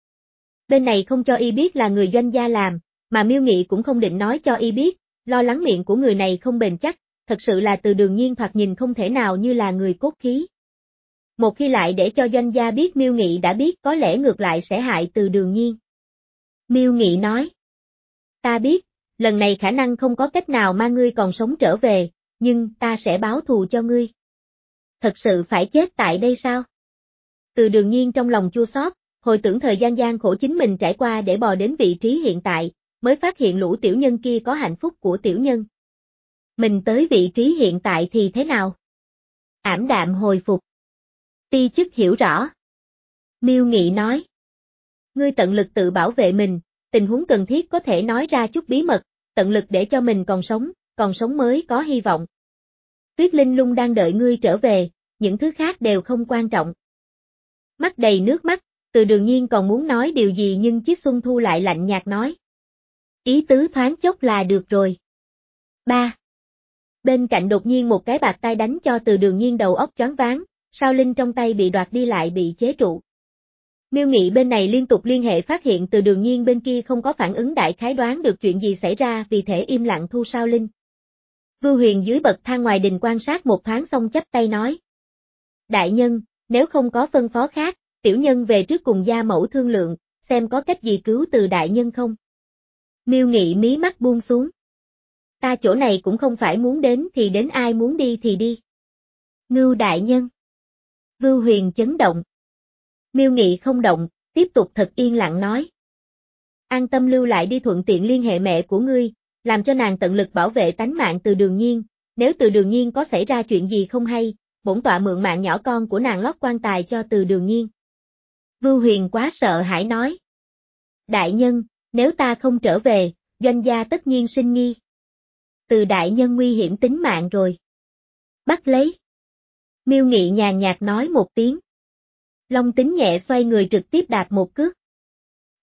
Bên này không cho y biết là người Doanh gia làm, mà Miêu Nghị cũng không định nói cho y biết, lo lắng miệng của người này không bền chắc, thật sự là Từ Đường Nhiên thoạt nhìn không thể nào như là người cốt khí. Một khi lại để cho Doanh gia biết Miêu Nghị đã biết có lẽ ngược lại sẽ hại Từ Đường Nhiên. Miêu Nghị nói. Ta biết, lần này khả năng không có cách nào mà ngươi còn sống trở về, nhưng ta sẽ báo thù cho ngươi. Thật sự phải chết tại đây sao? Từ Đường Nhiên trong lòng chua xót, hồi tưởng thời gian gian khổ chính mình trải qua để bò đến vị trí hiện tại, mới phát hiện lũ tiểu nhân kia có hạnh phúc của tiểu nhân. Mình tới vị trí hiện tại thì thế nào? Ảm đạm hồi phục. Ti chức hiểu rõ. Miêu Nghị nói. Ngươi tận lực tự bảo vệ mình, tình huống cần thiết có thể nói ra chút bí mật, tận lực để cho mình còn sống, còn sống mới có hy vọng. Tuyết Linh Lung đang đợi ngươi trở về, những thứ khác đều không quan trọng. Mắt đầy nước mắt, Từ Đường Nhiên còn muốn nói điều gì nhưng Chiết Xuân Thu lại lạnh nhạt nói. Ý tứ thoáng chốc là được rồi. ba. Bên cạnh đột nhiên một cái bạt tay đánh cho Từ Đường Nhiên đầu óc choáng váng, sao linh trong tay bị đoạt đi lại bị chế trụ. Miêu Nghị bên này liên tục liên hệ phát hiện Từ Đường Nhiên bên kia không có phản ứng, đại khái đoán được chuyện gì xảy ra vì thể im lặng thu sao linh. Vưu Huyền dưới bậc thang ngoài đình quan sát một thoáng xong chắp tay nói. Đại nhân, nếu không có phân phó khác, tiểu nhân về trước cùng gia mẫu thương lượng, xem có cách gì cứu Từ đại nhân không. Miêu Nghị mí mắt buông xuống. Ta chỗ này cũng không phải muốn đến thì đến, ai muốn đi thì đi. Ngưu đại nhân. Vưu Huyền chấn động. Miêu Nghị không động, tiếp tục thật yên lặng nói. An tâm lưu lại đi, thuận tiện liên hệ mẹ của ngươi, làm cho nàng tận lực bảo vệ tánh mạng Từ Đường Nhiên, nếu Từ Đường Nhiên có xảy ra chuyện gì không hay, bổn tọa mượn mạng nhỏ con của nàng lót quan tài cho Từ Đường Nhiên. Vưu Huyền quá sợ hãi nói. Đại nhân, nếu ta không trở về, Doanh gia tất nhiên sinh nghi. Từ đại nhân nguy hiểm tính mạng rồi. Bắt lấy. Miêu Nghị nhàn nhạt nói một tiếng. Long Tính nhẹ xoay người trực tiếp đạp một cước.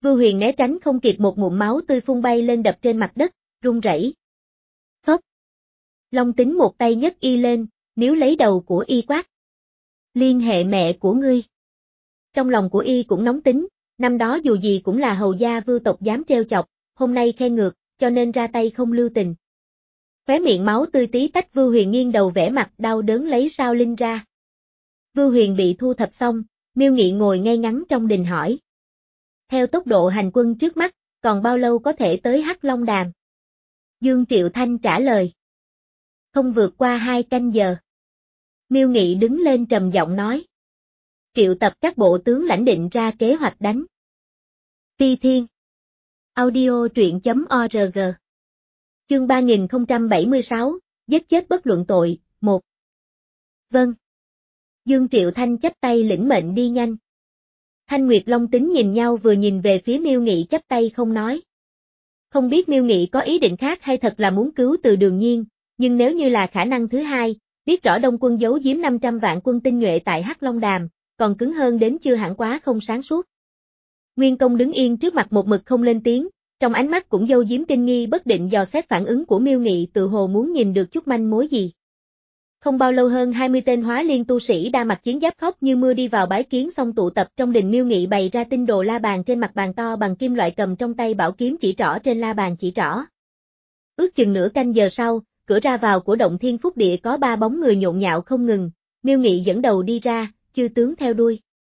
Vưu Huyền né tránh không kịp, một ngụm máu tươi phun bay lên đập trên mặt đất, run rẩy. Phốc. Long Tính một tay nhấc y lên, níu lấy đầu của y quát. Liên hệ mẹ của ngươi. Trong lòng của y cũng nóng tính, năm đó dù gì cũng là hầu gia Vưu tộc dám trêu chọc, hôm nay khen ngược, cho nên ra tay không lưu tình. Khóe miệng máu tươi tí tách, Vưu Huyền nghiêng đầu vẻ mặt đau đớn lấy sao linh ra. Vưu Huyền bị thu thập xong, Miêu Nghị ngồi ngay ngắn trong đình hỏi. Theo tốc độ hành quân trước mắt, còn bao lâu có thể tới Hắc Long Đàm? Dương Triệu Thanh trả lời. Không vượt qua hai canh giờ. Miêu Nghị đứng lên trầm giọng nói. Triệu tập các bộ tướng lãnh định ra kế hoạch đánh. Phi Thiên. Audio truyện.org. Chương ba nghìn không trăm bảy mươi sáu, giết chết bất luận tội, một. Vâng. Dương Triệu Thanh chắp tay lĩnh mệnh đi nhanh. Thanh Nguyệt Long Tính nhìn nhau, vừa nhìn về phía Miêu Nghị chắp tay không nói. Không biết Miêu Nghị có ý định khác hay thật là muốn cứu Từ Đường Nhiên, nhưng nếu như là khả năng thứ hai, biết rõ Đông quân giấu giếm năm trăm vạn quân tinh nhuệ tại Hắc Long Đàm, còn cứng hơn đến chưa hẳn quá không sáng suốt. Nguyên Công đứng yên trước mặt một mực không lên tiếng, trong ánh mắt cũng giấu giếm kinh nghi bất định, dò xét phản ứng của Miêu Nghị, tự hồ muốn nhìn được chút manh mối gì. Không bao lâu, hơn hai mươi tên Hóa Liên tu sĩ đa mặc chiến giáp khóc như mưa đi vào bái kiến, xong tụ tập trong đình. Miêu Nghị bày ra tinh đồ la bàn trên mặt bàn to bằng kim loại, cầm trong tay bảo kiếm chỉ trỏ trên la bàn chỉ trỏ. Ước chừng nửa canh giờ sau, cửa ra vào của động Thiên Phúc Địa có ba bóng người nhộn nhạo không ngừng, Miêu Nghị dẫn đầu đi ra, chư tướng theo đuôi.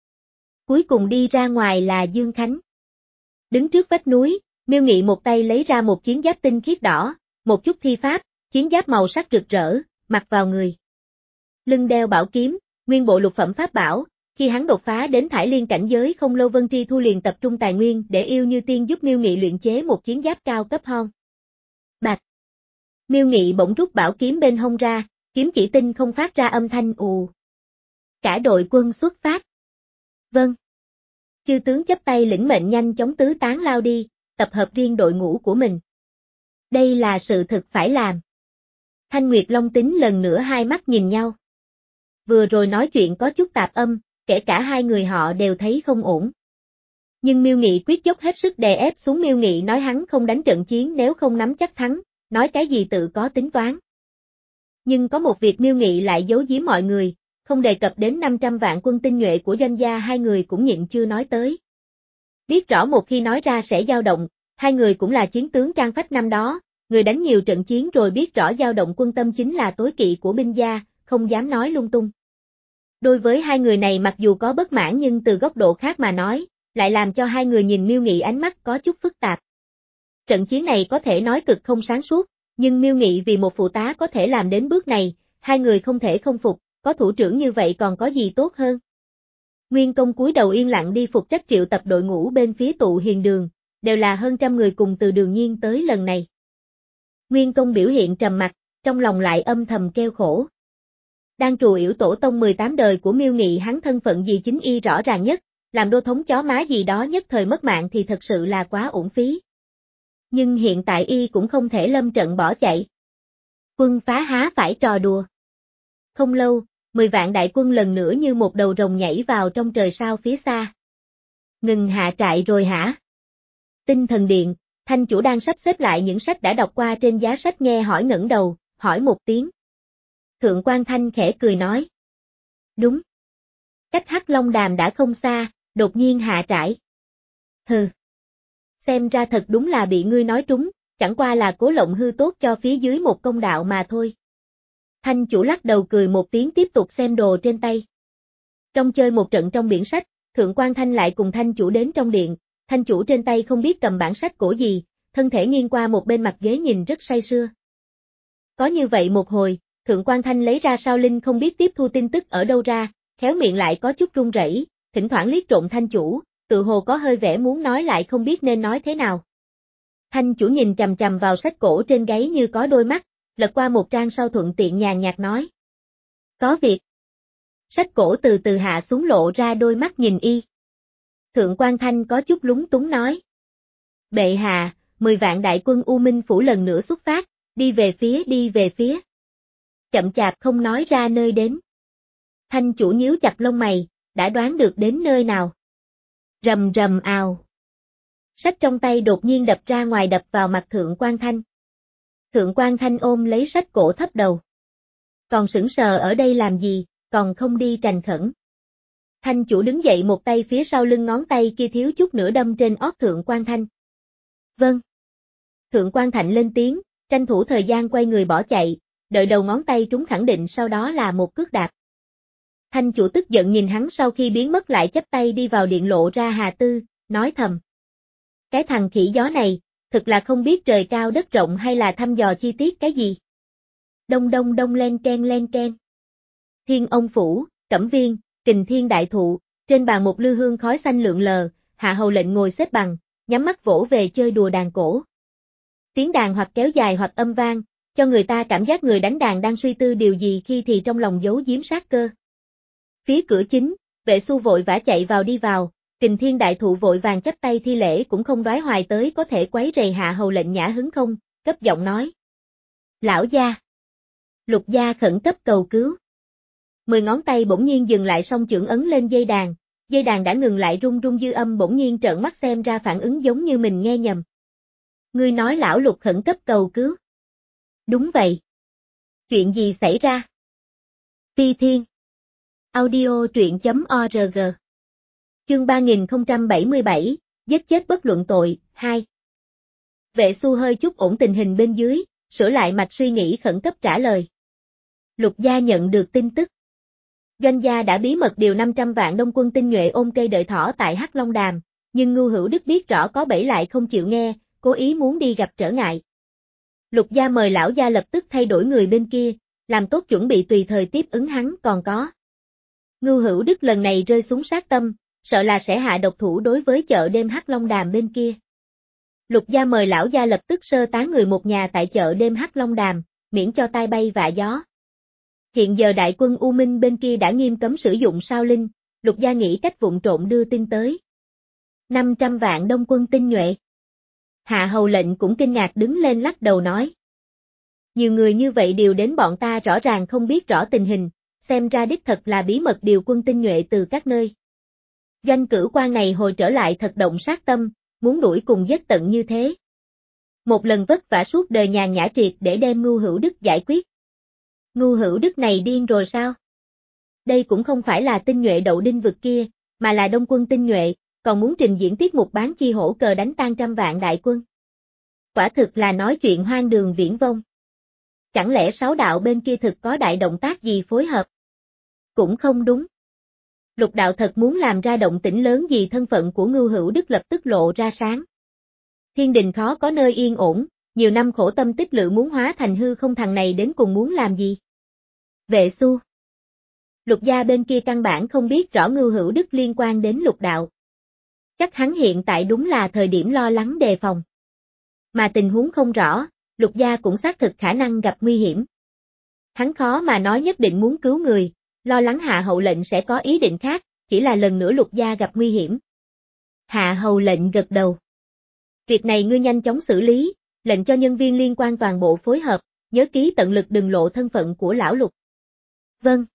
Cuối cùng đi ra ngoài là Dương Khánh. Đứng trước vách núi, Miêu Nghị một tay lấy ra một chiến giáp tinh khiết đỏ, một chút thi pháp, chiến giáp màu sắc rực rỡ, mặc vào người. Lưng đeo bảo kiếm, nguyên bộ lục phẩm pháp bảo, khi hắn đột phá đến Thải Liên cảnh giới không lâu, Vân Tri Thu liền tập trung tài nguyên để Yêu Như Tiên giúp Miêu Nghị luyện chế một chiến giáp cao cấp hon. Bạch. Miêu Nghị bỗng rút bảo kiếm bên hông ra, kiếm chỉ tinh không phát ra âm thanh ù. Cả đội quân xuất phát. Vâng. Chư tướng chấp tay lĩnh mệnh nhanh chóng tứ tán lao đi, tập hợp riêng đội ngũ của mình. Đây là sự thực phải làm. Thanh Nguyệt Long Tính lần nữa hai mắt nhìn nhau. Vừa rồi nói chuyện có chút tạp âm, kể cả hai người họ đều thấy không ổn. Nhưng Miêu Nghị quyết dốc hết sức đè ép xuống. Miêu Nghị nói hắn không đánh trận chiến nếu không nắm chắc thắng, nói cái gì tự có tính toán. Nhưng có một việc Miêu Nghị lại giấu giếm mọi người, không đề cập đến năm trăm vạn quân tinh nhuệ của Doanh gia, hai người cũng nhịn chưa nói tới. Biết rõ một khi nói ra sẽ dao động, hai người cũng là chiến tướng trang phách năm đó, người đánh nhiều trận chiến rồi, biết rõ dao động quân tâm chính là tối kỵ của binh gia, không dám nói lung tung. Đối với hai người này mặc dù có bất mãn, nhưng từ góc độ khác mà nói, lại làm cho hai người nhìn Miêu Nghị ánh mắt có chút phức tạp. Trận chiến này có thể nói cực không sáng suốt, nhưng Miêu Nghị vì một phụ tá có thể làm đến bước này, hai người không thể không phục, có thủ trưởng như vậy còn có gì tốt hơn. Nguyên Công cúi đầu yên lặng đi phục trách triệu tập đội ngũ bên phía Tụ Hiền Đường, đều là hơn trăm người cùng Từ Đường Nhiên tới lần này. Nguyên Công biểu hiện trầm mặc, trong lòng lại âm thầm kêu khổ. Đang trù yểu tổ tông mười tám đời của Miêu Nghị, hắn thân phận gì chính y rõ ràng nhất, làm đô thống chó má gì đó nhất thời mất mạng thì thật sự là quá uổng phí. Nhưng hiện tại y cũng không thể lâm trận bỏ chạy. Quân phá há phải trò đùa. Không lâu, mười vạn đại quân lần nữa như một đầu rồng nhảy vào trong trời sao phía xa. Ngừng hạ trại rồi hả? Tinh Thần Điện, Thanh chủ đang sắp xếp lại những sách đã đọc qua trên giá sách, nghe hỏi ngẩng đầu, hỏi một tiếng. Thượng quan Thanh khẽ cười nói. Đúng. Cách Hắc Long Đàm đã không xa, đột nhiên hạ trại. Hừ. Xem ra thật đúng là bị ngươi nói trúng, chẳng qua là cố lộng hư tốt cho phía dưới một công đạo mà thôi. Thanh chủ lắc đầu cười một tiếng, tiếp tục xem đồ trên tay. Trong chơi một trận trong biển sách, Thượng quan Thanh lại cùng Thanh chủ đến trong điện, Thanh chủ trên tay không biết cầm bản sách cổ gì, thân thể nghiêng qua một bên mặt ghế nhìn rất say sưa. Có như vậy một hồi, Thượng quan Thanh lấy ra sao linh không biết tiếp thu tin tức ở đâu ra, khéo miệng lại có chút run rẩy, thỉnh thoảng liếc trộm Thanh chủ, tự hồ có hơi vẻ muốn nói lại không biết nên nói thế nào. Thanh chủ nhìn chằm chằm vào sách cổ trên gáy như có đôi mắt, lật qua một trang sau thuận tiện nhàn nhạt nói. Có việc. Sách cổ từ từ hạ xuống, lộ ra đôi mắt nhìn y. Thượng quan Thanh có chút lúng túng nói. Bệ hạ, mười vạn đại quân U Minh Phủ lần nữa xuất phát, đi về phía đi về phía. Chậm chạp không nói ra nơi đến. Thanh chủ nhíu chặt lông mày, đã đoán được đến nơi nào. Rầm rầm ào. Sách trong tay đột nhiên đập ra ngoài đập vào mặt Thượng Quan Thanh. Thượng Quan Thanh ôm lấy sách cổ thấp đầu. Còn sững sờ ở đây làm gì, còn không đi trành khẩn. Thanh chủ đứng dậy một tay phía sau lưng ngón tay kia thiếu chút nữa đâm trên ót Thượng Quan Thanh. Vâng. Thượng Quan Thanh lên tiếng, tranh thủ thời gian quay người bỏ chạy, đợi đầu ngón tay trúng khẳng định sau đó là một cước đạp. Thanh chủ tức giận nhìn hắn sau khi biến mất lại chắp tay đi vào điện lộ ra Hà Tư, nói thầm. Cái thằng khỉ gió này, thực là không biết trời cao đất rộng hay là thăm dò chi tiết cái gì. Đông đông đông len ken len ken. Thiên ông phủ, Cẩm Viên, Kình Thiên đại thụ, trên bàn một lư hương khói xanh lượn lờ, Hạ Hầu Lệnh ngồi xếp bằng, nhắm mắt vỗ về chơi đùa đàn cổ. Tiếng đàn hoặc kéo dài hoặc âm vang, cho người ta cảm giác người đánh đàn đang suy tư điều gì khi thì trong lòng giấu giếm sát cơ. Phía cửa chính, Vệ Xu vội vã chạy vào đi vào, Kình Thiên đại thụ vội vàng chắp tay thi lễ cũng không đoái hoài tới có thể quấy rầy Hạ Hầu Lệnh nhã hứng không, cấp giọng nói. Lão gia. Lục gia khẩn cấp cầu cứu. Mười ngón tay bỗng nhiên dừng lại song chưởng ấn lên dây đàn, dây đàn đã ngừng lại rung rung dư âm bỗng nhiên trợn mắt xem ra phản ứng giống như mình nghe nhầm. Ngươi nói lão Lục khẩn cấp cầu cứu. Đúng vậy. Chuyện gì xảy ra? Phi Thiên. Audio truyện chấm org. Chương ba nghìn không trăm bảy mươi bảy, giết chết bất luận tội, hai. Vệ Xu hơi chút ổn tình hình bên dưới, sửa lại mạch suy nghĩ khẩn cấp trả lời. Lục gia nhận được tin tức. Doanh gia đã bí mật điều năm trăm vạn đông quân tinh nhuệ ôm cây đợi thỏ tại Hắc Long Đàm, nhưng Ngưu Hữu Đức biết rõ có bẫy lại không chịu nghe, cố ý muốn đi gặp trở ngại. Lục gia mời lão gia lập tức thay đổi người bên kia, làm tốt chuẩn bị tùy thời tiếp ứng hắn còn có. Ngưu Hữu Đức lần này rơi xuống sát tâm, sợ là sẽ hạ độc thủ đối với chợ đêm Hắc Long Đàm bên kia. Lục gia mời lão gia lập tức sơ tán người một nhà tại chợ đêm Hắc Long Đàm, miễn cho tai bay vạ gió. Hiện giờ đại quân U Minh bên kia đã nghiêm cấm sử dụng sao linh, Lục gia nghĩ cách vụng trộn đưa tin tới. năm trăm vạn đông quân tinh nhuệ. Hạ Hầu Lệnh cũng kinh ngạc đứng lên lắc đầu nói. Nhiều người như vậy điều đến bọn ta rõ ràng không biết rõ tình hình, xem ra đích thật là bí mật điều quân tinh nhuệ từ các nơi. Doanh cử quan này hồi trở lại thật động sát tâm, muốn đuổi cùng giết tận như thế. Một lần vất vả suốt đời nhàn nhã triệt để đem Ngưu Hữu Đức giải quyết. Ngưu Hữu Đức này điên rồi sao? Đây cũng không phải là tinh nhuệ đậu đinh vực kia, mà là đông quân tinh nhuệ, còn muốn trình diễn tiết mục bán chi hổ cờ đánh tan trăm vạn đại quân. Quả thực là nói chuyện hoang đường viển vông. Chẳng lẽ sáu đạo bên kia thực có đại động tác gì phối hợp? Cũng không đúng. Lục đạo thật muốn làm ra động tĩnh lớn gì thân phận của Ngưu Hữu Đức lập tức lộ ra sáng. Thiên đình khó có nơi yên ổn, nhiều năm khổ tâm tích lũy muốn hóa thành hư không thằng này đến cùng muốn làm gì? Vệ Xu. Lục gia bên kia căn bản không biết rõ Ngưu Hữu Đức liên quan đến lục đạo. Chắc hắn hiện tại đúng là thời điểm lo lắng đề phòng. Mà tình huống không rõ, lục gia cũng xác thực khả năng gặp nguy hiểm. Hắn khó mà nói nhất định muốn cứu người, lo lắng Hạ Hầu Lệnh sẽ có ý định khác, chỉ là lần nữa lục gia gặp nguy hiểm. Hạ Hầu Lệnh gật đầu. Việc này ngươi nhanh chóng xử lý, lệnh cho nhân viên liên quan toàn bộ phối hợp, nhớ ký tận lực đừng lộ thân phận của lão Lục. Vâng.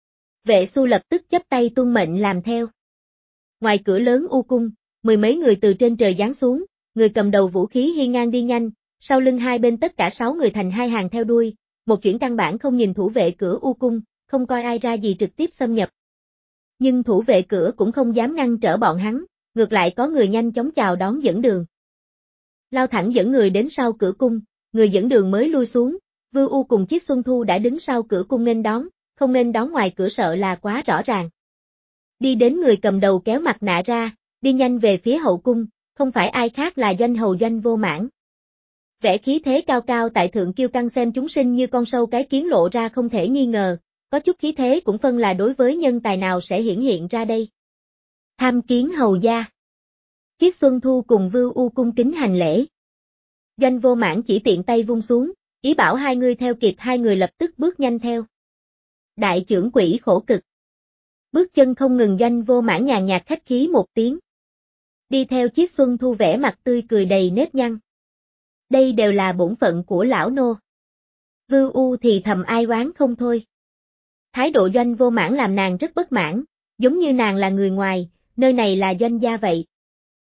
Vệ Xu lập tức chắp tay tuân mệnh làm theo. Ngoài cửa lớn U cung, mười mấy người từ trên trời giáng xuống, người cầm đầu vũ khí hiên ngang đi nhanh, sau lưng hai bên tất cả sáu người thành hai hàng theo đuôi, một chuyển căn bản không nhìn thủ vệ cửa U cung, không coi ai ra gì trực tiếp xâm nhập. Nhưng thủ vệ cửa cũng không dám ngăn trở bọn hắn, ngược lại có người nhanh chóng chào đón dẫn đường. Lao thẳng dẫn người đến sau cửa cung, người dẫn đường mới lui xuống, Vưu U cùng Chiết Xuân Thu đã đứng sau cửa cung nghênh đón, không nên đón ngoài cửa sợ là quá rõ ràng. Đi đến người cầm đầu kéo mặt nạ ra, đi nhanh về phía hậu cung, không phải ai khác là Doanh hầu Doanh Vô Mãn. Vẻ khí thế cao cao tại thượng kiêu căng xem chúng sinh như con sâu cái kiến lộ ra không thể nghi ngờ, có chút khí thế cũng phân là đối với nhân tài nào sẽ hiển hiện ra đây. Tham kiến hầu gia. Chiết Xuân Thu cùng Vưu U cung kính hành lễ. Doanh Vô Mãn chỉ tiện tay vung xuống, ý bảo hai người theo kịp, hai người lập tức bước nhanh theo. Đại trưởng quỷ khổ cực. Bước chân không ngừng, Doanh Vô Mãn nhàn nhạt khách khí một tiếng. Đi theo Chiết Xuân Thu vẻ mặt tươi cười đầy nếp nhăn. Đây đều là bổn phận của lão nô. Vưu U thì thầm ai oán không thôi. Thái độ Doanh Vô Mãn làm nàng rất bất mãn, giống như nàng là người ngoài, nơi này là Doanh gia vậy.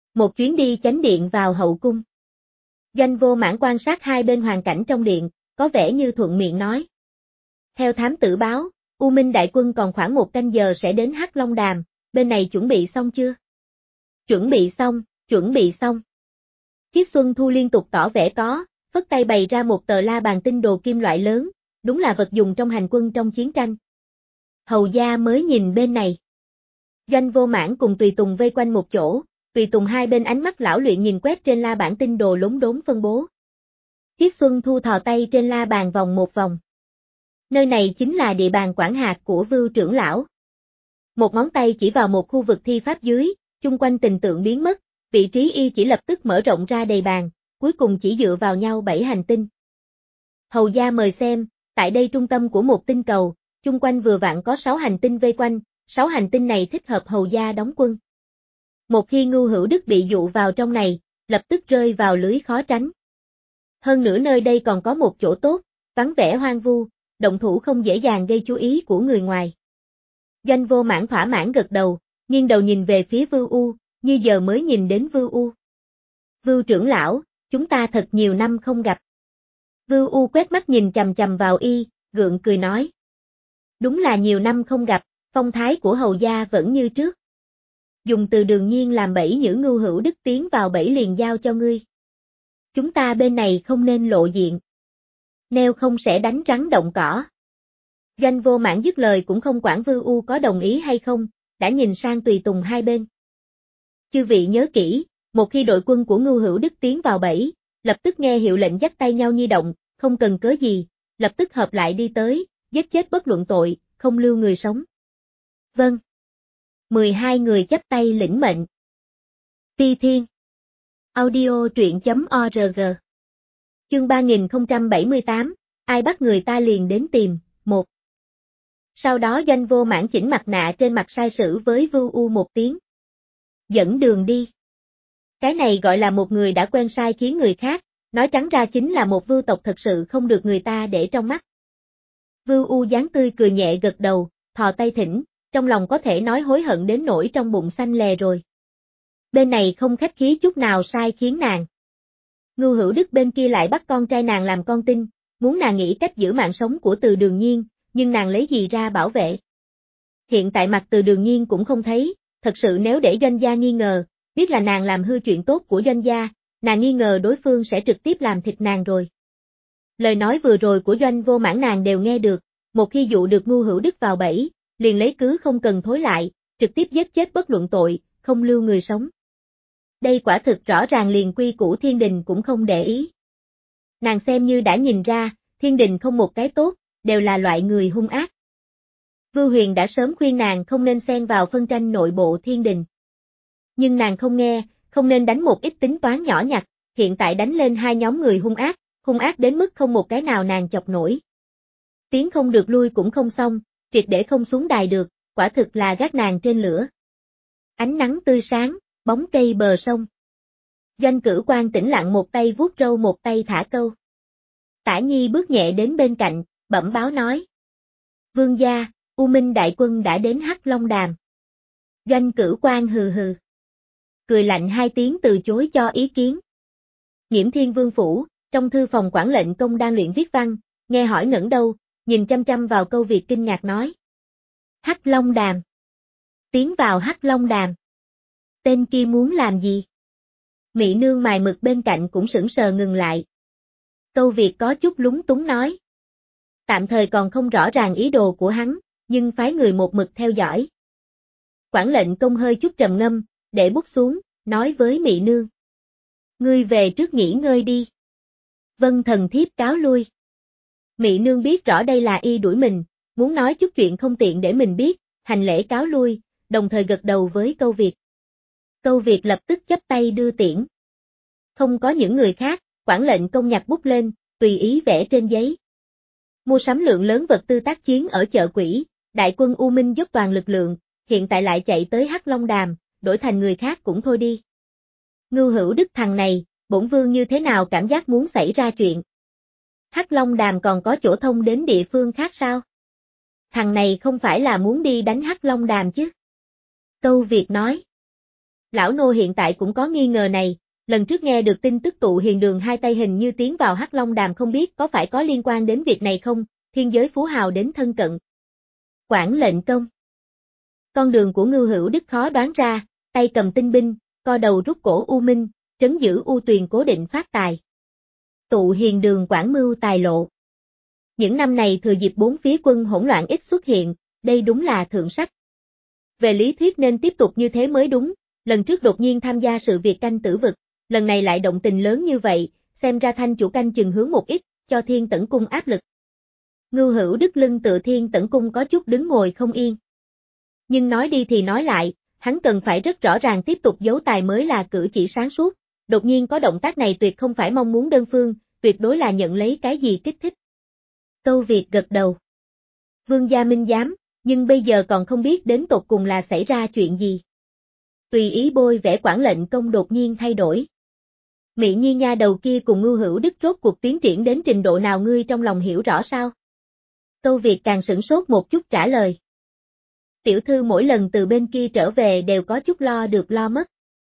Một chuyến đi chánh điện vào hậu cung. Doanh Vô Mãn quan sát hai bên hoàn cảnh trong điện, có vẻ như thuận miệng nói. Theo thám tử báo, U Minh đại quân còn khoảng một canh giờ sẽ đến Hắc Long Đàm, bên này chuẩn bị xong chưa? Chuẩn bị xong, chuẩn bị xong. Chiết Xuân Thu liên tục tỏ vẻ có, phất tay bày ra một tờ la bàn tinh đồ kim loại lớn, đúng là vật dùng trong hành quân trong chiến tranh. Hầu gia mới nhìn bên này. Doanh Vô Mãn cùng Tùy Tùng vây quanh một chỗ, Tùy Tùng hai bên ánh mắt lão luyện nhìn quét trên la bản tinh đồ lốm đốm phân bố. Chiết Xuân Thu thò tay trên la bàn vòng một vòng. Nơi này chính là địa bàn quản hạt của Vưu trưởng lão. Một ngón tay chỉ vào một khu vực thi pháp dưới, chung quanh tình tượng biến mất, vị trí y chỉ lập tức mở rộng ra đầy bàn, cuối cùng chỉ dựa vào nhau bảy hành tinh. Hầu gia mời xem, tại đây trung tâm của một tinh cầu, chung quanh vừa vặn có sáu hành tinh vây quanh, sáu hành tinh này thích hợp hầu gia đóng quân. Một khi Ngưu Hữu Đức bị dụ vào trong này, lập tức rơi vào lưới khó tránh. Hơn nữa nơi đây còn có một chỗ tốt, vắng vẻ hoang vu, động thủ không dễ dàng gây chú ý của người ngoài. Doanh Vô Mãn thỏa mãn gật đầu, nghiêng đầu nhìn về phía Vưu U, như giờ mới nhìn đến Vưu U. Vưu trưởng lão, chúng ta thật nhiều năm không gặp. Vưu U quét mắt nhìn chằm chằm vào y, gượng cười nói. Đúng là nhiều năm không gặp, phong thái của hầu gia vẫn như trước. Dùng từ Đường Nhiên làm bẫy nhử Ngưu Hữu Đức tiến vào bẫy liền giao cho ngươi. Chúng ta bên này không nên lộ diện. Nếu không sẽ đánh rắn động cỏ. Doanh Vô Mãn dứt lời cũng không quản Vưu U có đồng ý hay không, đã nhìn sang Tùy Tùng hai bên. Chư vị nhớ kỹ, một khi đội quân của Ngưu Hữu Đức tiến vào bẫy, lập tức nghe hiệu lệnh dắt tay nhau nhi động, không cần cớ gì, lập tức hợp lại đi tới, giết chết bất luận tội, không lưu người sống. Vâng. mười hai người chắp tay lĩnh mệnh. Ti Thiên. Audio truyện chấm org. Chương ba nghìn không trăm bảy mươi tám, ai bắt người ta liền đến tìm, một. Sau đó Doanh Vô Mãn chỉnh mặt nạ trên mặt sai sử với Vưu U một tiếng. Dẫn đường đi. Cái này gọi là một người đã quen sai khiến người khác, nói trắng ra chính là một vưu tộc thật sự không được người ta để trong mắt. Vưu U dáng tươi cười nhẹ gật đầu, thò tay thỉnh, trong lòng có thể nói hối hận đến nỗi trong bụng xanh lè rồi. Bên này không khách khí chút nào sai khiến nàng. Ngưu Hữu Đức bên kia lại bắt con trai nàng làm con tin, muốn nàng nghĩ cách giữ mạng sống của Từ Đường Nhiên, nhưng nàng lấy gì ra bảo vệ. Hiện tại mặt Từ Đường Nhiên cũng không thấy, thật sự nếu để doanh gia nghi ngờ, biết là nàng làm hư chuyện tốt của doanh gia, nàng nghi ngờ đối phương sẽ trực tiếp làm thịt nàng rồi. Lời nói vừa rồi của Doanh Vô Mãn nàng đều nghe được, một khi dụ được Ngưu Hữu Đức vào bẫy, liền lấy cứ không cần thối lại, trực tiếp giết chết bất luận tội, không lưu người sống. Đây quả thực rõ ràng liền quy củ thiên đình cũng không để ý. Nàng xem như đã nhìn ra, thiên đình không một cái tốt, đều là loại người hung ác. Vưu Huyền đã sớm khuyên nàng không nên xen vào phân tranh nội bộ thiên đình. Nhưng nàng không nghe, không nên đánh một ít tính toán nhỏ nhặt, hiện tại đánh lên hai nhóm người hung ác, hung ác đến mức không một cái nào nàng chọc nổi. Tiến không được lui cũng không xong, triệt để không xuống đài được, quả thực là gác nàng trên lửa. Ánh nắng tươi sáng, bóng cây bờ sông. Doanh Cửu Quan tĩnh lặng một tay vuốt râu một tay thả câu. Tả Nhi bước nhẹ đến bên cạnh, bẩm báo nói. Vương gia, U Minh đại quân đã đến Hắc Long Đàm. Doanh Cửu Quan hừ hừ. Cười lạnh hai tiếng từ chối cho ý kiến. Nhiễm Thiên Vương phủ, trong thư phòng quản lệnh công đang luyện viết văn, nghe hỏi ngẩng đầu, nhìn chăm chăm vào câu việc kinh ngạc nói. Hắc Long Đàm. Tiến vào Hắc Long Đàm. Tên kia muốn làm gì? Mị nương mài mực bên cạnh cũng sững sờ ngừng lại. Câu việc có chút lúng túng nói. Tạm thời còn không rõ ràng ý đồ của hắn, nhưng phái người một mực theo dõi. Quản lệnh công hơi chút trầm ngâm, để bút xuống, nói với Mị nương. Ngươi về trước nghỉ ngơi đi. Vân thần thiếp cáo lui. Mị nương biết rõ đây là y đuổi mình, muốn nói chút chuyện không tiện để mình biết, hành lễ cáo lui, đồng thời gật đầu với câu việc. Câu việc lập tức chắp tay đưa tiễn. Không có những người khác, quản lệnh công nhặt bút lên, tùy ý vẽ trên giấy. Mua sắm lượng lớn vật tư tác chiến ở chợ quỷ, đại quân U Minh dốc toàn lực lượng, hiện tại lại chạy tới Hắc Long Đàm, đổi thành người khác cũng thôi đi. Ngưu Hữu Đức thằng này, bổn vương như thế nào cảm giác muốn xảy ra chuyện. Hắc Long Đàm còn có chỗ thông đến địa phương khác sao? Thằng này không phải là muốn đi đánh Hắc Long Đàm chứ? Câu việc nói. Lão nô hiện tại cũng có nghi ngờ này, lần trước nghe được tin tức tụ hiền đường hai tay hình như tiến vào Hắc Long Đàm không biết có phải có liên quan đến việc này không, thiên giới phú hào đến thân cận. Quản lệnh công. Con đường của Ngưu Hữu Đức khó đoán ra, tay cầm tinh binh, co đầu rút cổ U Minh, trấn giữ U Tuyền cố định phát tài. Tụ hiền đường quản mưu tài lộ. Những năm này thừa dịp bốn phía quân hỗn loạn ít xuất hiện, đây đúng là thượng sách. Về lý thuyết nên tiếp tục như thế mới đúng, lần trước đột nhiên tham gia sự việc canh tử vực, lần này lại động tình lớn như vậy, xem ra thanh chủ canh chừng hướng một ít, cho Thiên Tẩn Cung áp lực. Ngưu Hữu Đức lưng tựa Thiên Tẩn Cung có chút đứng ngồi không yên. Nhưng nói đi thì nói lại, hắn cần phải rất rõ ràng tiếp tục giấu tài mới là cử chỉ sáng suốt, đột nhiên có động tác này tuyệt không phải mong muốn đơn phương, tuyệt đối là nhận lấy cái gì kích thích. Câu Việt gật đầu. Vương gia minh giám, nhưng bây giờ còn không biết đến tột cùng là xảy ra chuyện gì. Tùy ý bôi vẽ quản lệnh công đột nhiên thay đổi. Mỹ Nhi nha đầu kia cùng Ngưu Hữu Đức rốt cuộc tiến triển đến trình độ nào ngươi trong lòng hiểu rõ sao? Câu Việt càng sửng sốt một chút trả lời. Tiểu thư mỗi lần từ bên kia trở về đều có chút lo được lo mất.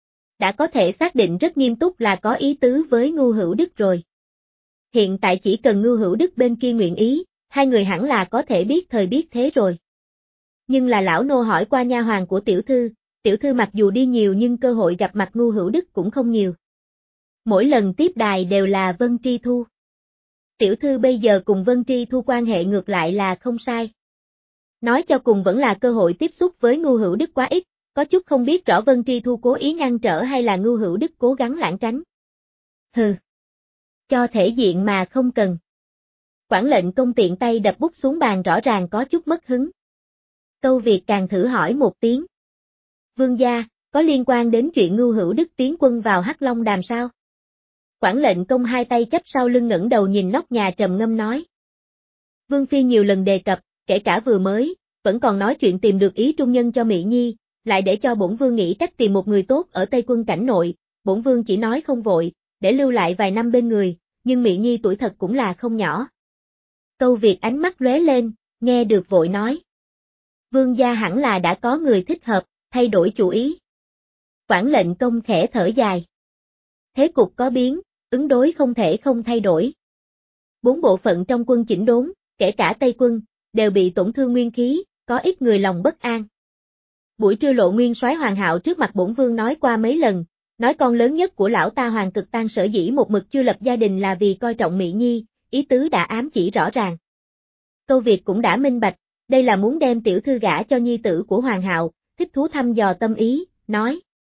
Đã có thể xác định rất nghiêm túc là có ý tứ với Ngưu Hữu Đức rồi. Hiện tại chỉ cần Ngưu Hữu Đức bên kia nguyện ý, hai người hẳn là có thể biết thời biết thế rồi. Nhưng là lão nô hỏi qua nha hoàn của tiểu thư, tiểu thư mặc dù đi nhiều nhưng cơ hội gặp mặt Ngưu Hữu Đức cũng không nhiều. Mỗi lần tiếp đài đều là Vân Tri Thu. Tiểu thư bây giờ cùng Vân Tri Thu quan hệ ngược lại là không sai. Nói cho cùng vẫn là cơ hội tiếp xúc với Ngưu Hữu Đức quá ít, có chút không biết rõ Vân Tri Thu cố ý ngăn trở hay là Ngưu Hữu Đức cố gắng lảng tránh. Hừ. Cho thể diện mà không cần. Quản lệnh công tiện tay đập bút xuống bàn rõ ràng có chút mất hứng. Câu Việt càng thử hỏi một tiếng. Vương gia, có liên quan đến chuyện Ngưu Hữu Đức tiến quân vào Hắc Long Đàm sao? Quản lệnh công hai tay chắp sau lưng ngẩng đầu nhìn nóc nhà trầm ngâm nói. Vương Phi nhiều lần đề cập, kể cả vừa mới, vẫn còn nói chuyện tìm được ý trung nhân cho Mỹ Nhi, lại để cho bổn vương nghĩ cách tìm một người tốt ở Tây Quân cảnh nội, bổn vương chỉ nói không vội, để lưu lại vài năm bên người, nhưng Mỹ Nhi tuổi thật cũng là không nhỏ. Câu Việt ánh mắt lóe lên, nghe được vội nói. Vương gia hẳn là đã có người thích hợp, thay đổi chủ ý. Quản lệnh công khẽ thở dài. Thế cục có biến, ứng đối không thể không thay đổi. Bốn bộ phận trong quân chỉnh đốn, kể cả Tây Quân, đều bị tổn thương nguyên khí, có ít người lòng bất an. Buổi trưa Lộ Nguyên soái Hoàng Hạo trước mặt bổn vương nói qua mấy lần, nói con lớn nhất của lão ta Hoàng Cực Tan sở dĩ một mực chưa lập gia đình là vì coi trọng Mỹ Nhi, ý tứ đã ám chỉ rõ ràng. Câu Việt cũng đã minh bạch, đây là muốn đem tiểu thư gả cho nhi tử của Hoàng Hạo, thích thú thăm dò tâm ý, nói.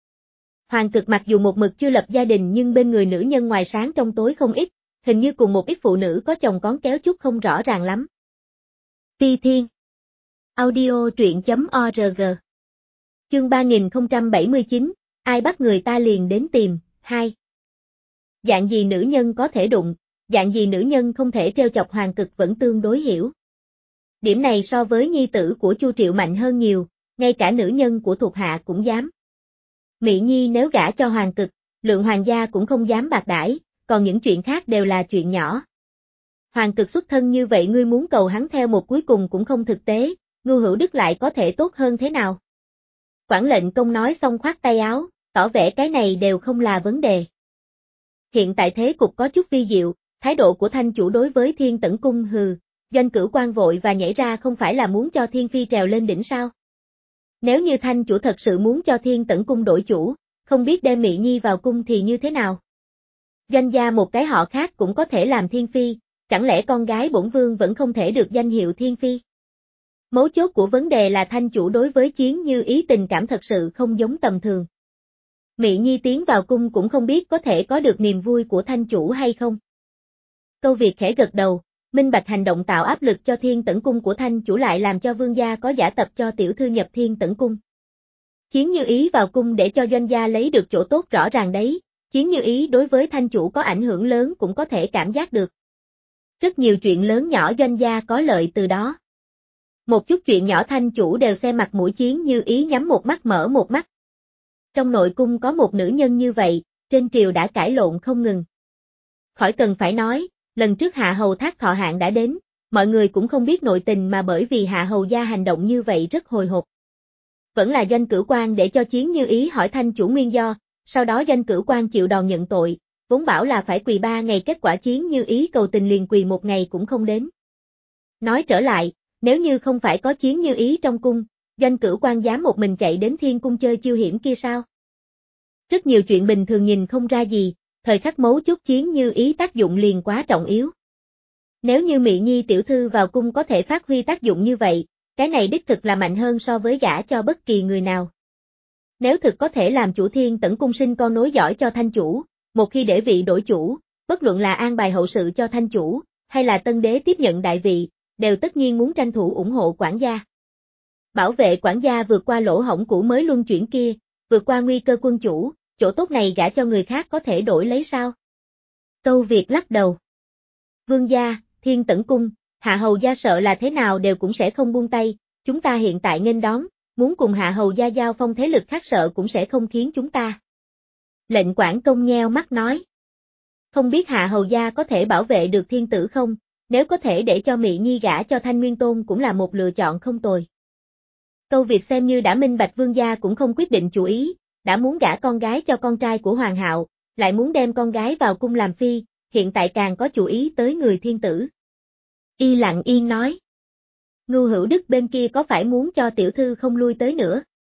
Hoàng Cực mặc dù một mực chưa lập gia đình nhưng bên người nữ nhân ngoài sáng trong tối không ít, hình như cùng một ít phụ nữ có chồng cón kéo chút không rõ ràng lắm. Phi Thiên Audio truyện.org Chương ba nghìn không trăm bảy mươi chín, ai bắt người ta liền đến tìm, hai. Dạng gì nữ nhân có thể đụng, dạng gì nữ nhân không thể treo chọc Hoàng Cực vẫn tương đối hiểu. Điểm này so với nhi tử của Chu Triệu mạnh hơn nhiều, ngay cả nữ nhân của thuộc hạ cũng dám. Mỹ Nhi nếu gả cho Hoàng Cực, Lượng Hoàng gia cũng không dám bạc đãi, còn những chuyện khác đều là chuyện nhỏ. Hoàng Cực xuất thân như vậy ngươi muốn cầu hắn theo một cuối cùng cũng không thực tế, Ngưu Hữu Đức lại có thể tốt hơn thế nào? Quản lệnh công nói xong khoát tay áo, tỏ vẻ cái này đều không là vấn đề. Hiện tại thế cục có chút vi diệu, thái độ của thanh chủ đối với Thiên Tẩn Cung hừ, Doanh Cửu quan vội và nhảy ra không phải là muốn cho Thiên Phi trèo lên đỉnh sao? Nếu như thanh chủ thật sự muốn cho Thiên Tẩn Cung đổi chủ, không biết đem Mỹ Nhi vào cung thì như thế nào? Doanh gia một cái họ khác cũng có thể làm Thiên Phi, chẳng lẽ con gái bổn vương vẫn không thể được danh hiệu Thiên Phi? Mấu chốt của vấn đề là thanh chủ đối với Chiến Như Ý tình cảm thật sự không giống tầm thường. Mỹ Nhi tiến vào cung cũng không biết có thể có được niềm vui của thanh chủ hay không. Câu Việt khẽ gật đầu, minh bạch hành động tạo áp lực cho Thiên Tẩn Cung của thanh chủ lại làm cho vương gia có giả tập cho tiểu thư nhập Thiên Tẩn Cung. Chiến Như Ý vào cung để cho doanh gia lấy được chỗ tốt rõ ràng đấy, Chiến Như Ý đối với thanh chủ có ảnh hưởng lớn cũng có thể cảm giác được. Rất nhiều chuyện lớn nhỏ doanh gia có lợi từ đó. Một chút chuyện nhỏ thanh chủ đều xem mặt mũi Chiến Như Ý nhắm một mắt mở một mắt. Trong nội cung có một nữ nhân như vậy, trên triều đã cãi lộn không ngừng. Khỏi cần phải nói, lần trước Hạ Hầu Thác thọ hạn đã đến, mọi người cũng không biết nội tình mà bởi vì Hạ Hầu gia hành động như vậy rất hồi hộp. Vẫn là Doanh Cửu Quan để cho Chiến Như Ý hỏi thanh chủ nguyên do, sau đó Doanh Cửu Quan chịu đòn nhận tội, vốn bảo là phải quỳ ba ngày, kết quả Chiến Như Ý cầu tình liền quỳ một ngày cũng không đến. Nói trở lại, nếu như không phải có Chiến Như Ý trong cung, Doanh Cửu Quan dám một mình chạy đến Thiên Cung chơi chiêu hiểm kia sao? Rất nhiều chuyện bình thường nhìn không ra gì, thời khắc mấu chốt Chiến Như Ý tác dụng liền quá trọng yếu. Nếu như Mị Nhi tiểu thư vào cung có thể phát huy tác dụng như vậy, cái này đích thực là mạnh hơn so với gả cho bất kỳ người nào. Nếu thực có thể làm chủ Thiên Tẩn cung sinh con nối dõi cho thanh chủ, một khi để vị đổi chủ, bất luận là an bài hậu sự cho thanh chủ, hay là tân đế tiếp nhận đại vị, đều tất nhiên muốn tranh thủ ủng hộ quản gia. Bảo vệ quản gia vượt qua lỗ hổng cũ mới luân chuyển kia, vượt qua nguy cơ quân chủ, chỗ tốt này gả cho người khác có thể đổi lấy sao? Câu Việt lắc đầu. Vương gia, Thiên Tẩn cung, Hạ hầu gia sợ là thế nào đều cũng sẽ không buông tay, chúng ta hiện tại nghênh đón, muốn cùng Hạ hầu gia giao phong thế lực khác sợ cũng sẽ không khiến chúng ta. Lệnh Quản Công nheo mắt nói. Không biết Hạ hầu gia có thể bảo vệ được thiên tử không, nếu có thể để cho Mị Nhi gả cho Thanh Nguyên Tôn cũng là một lựa chọn không tồi. Câu Việt xem như đã minh bạch vương gia cũng không quyết định chủ ý, đã muốn gả con gái cho con trai của Hoàng hậu, lại muốn đem con gái vào cung làm phi, hiện tại càng có chủ ý tới người thiên tử. Y lặng yên nói. Ngưu Hữu Đức bên kia có phải muốn cho tiểu thư không lui tới nữa?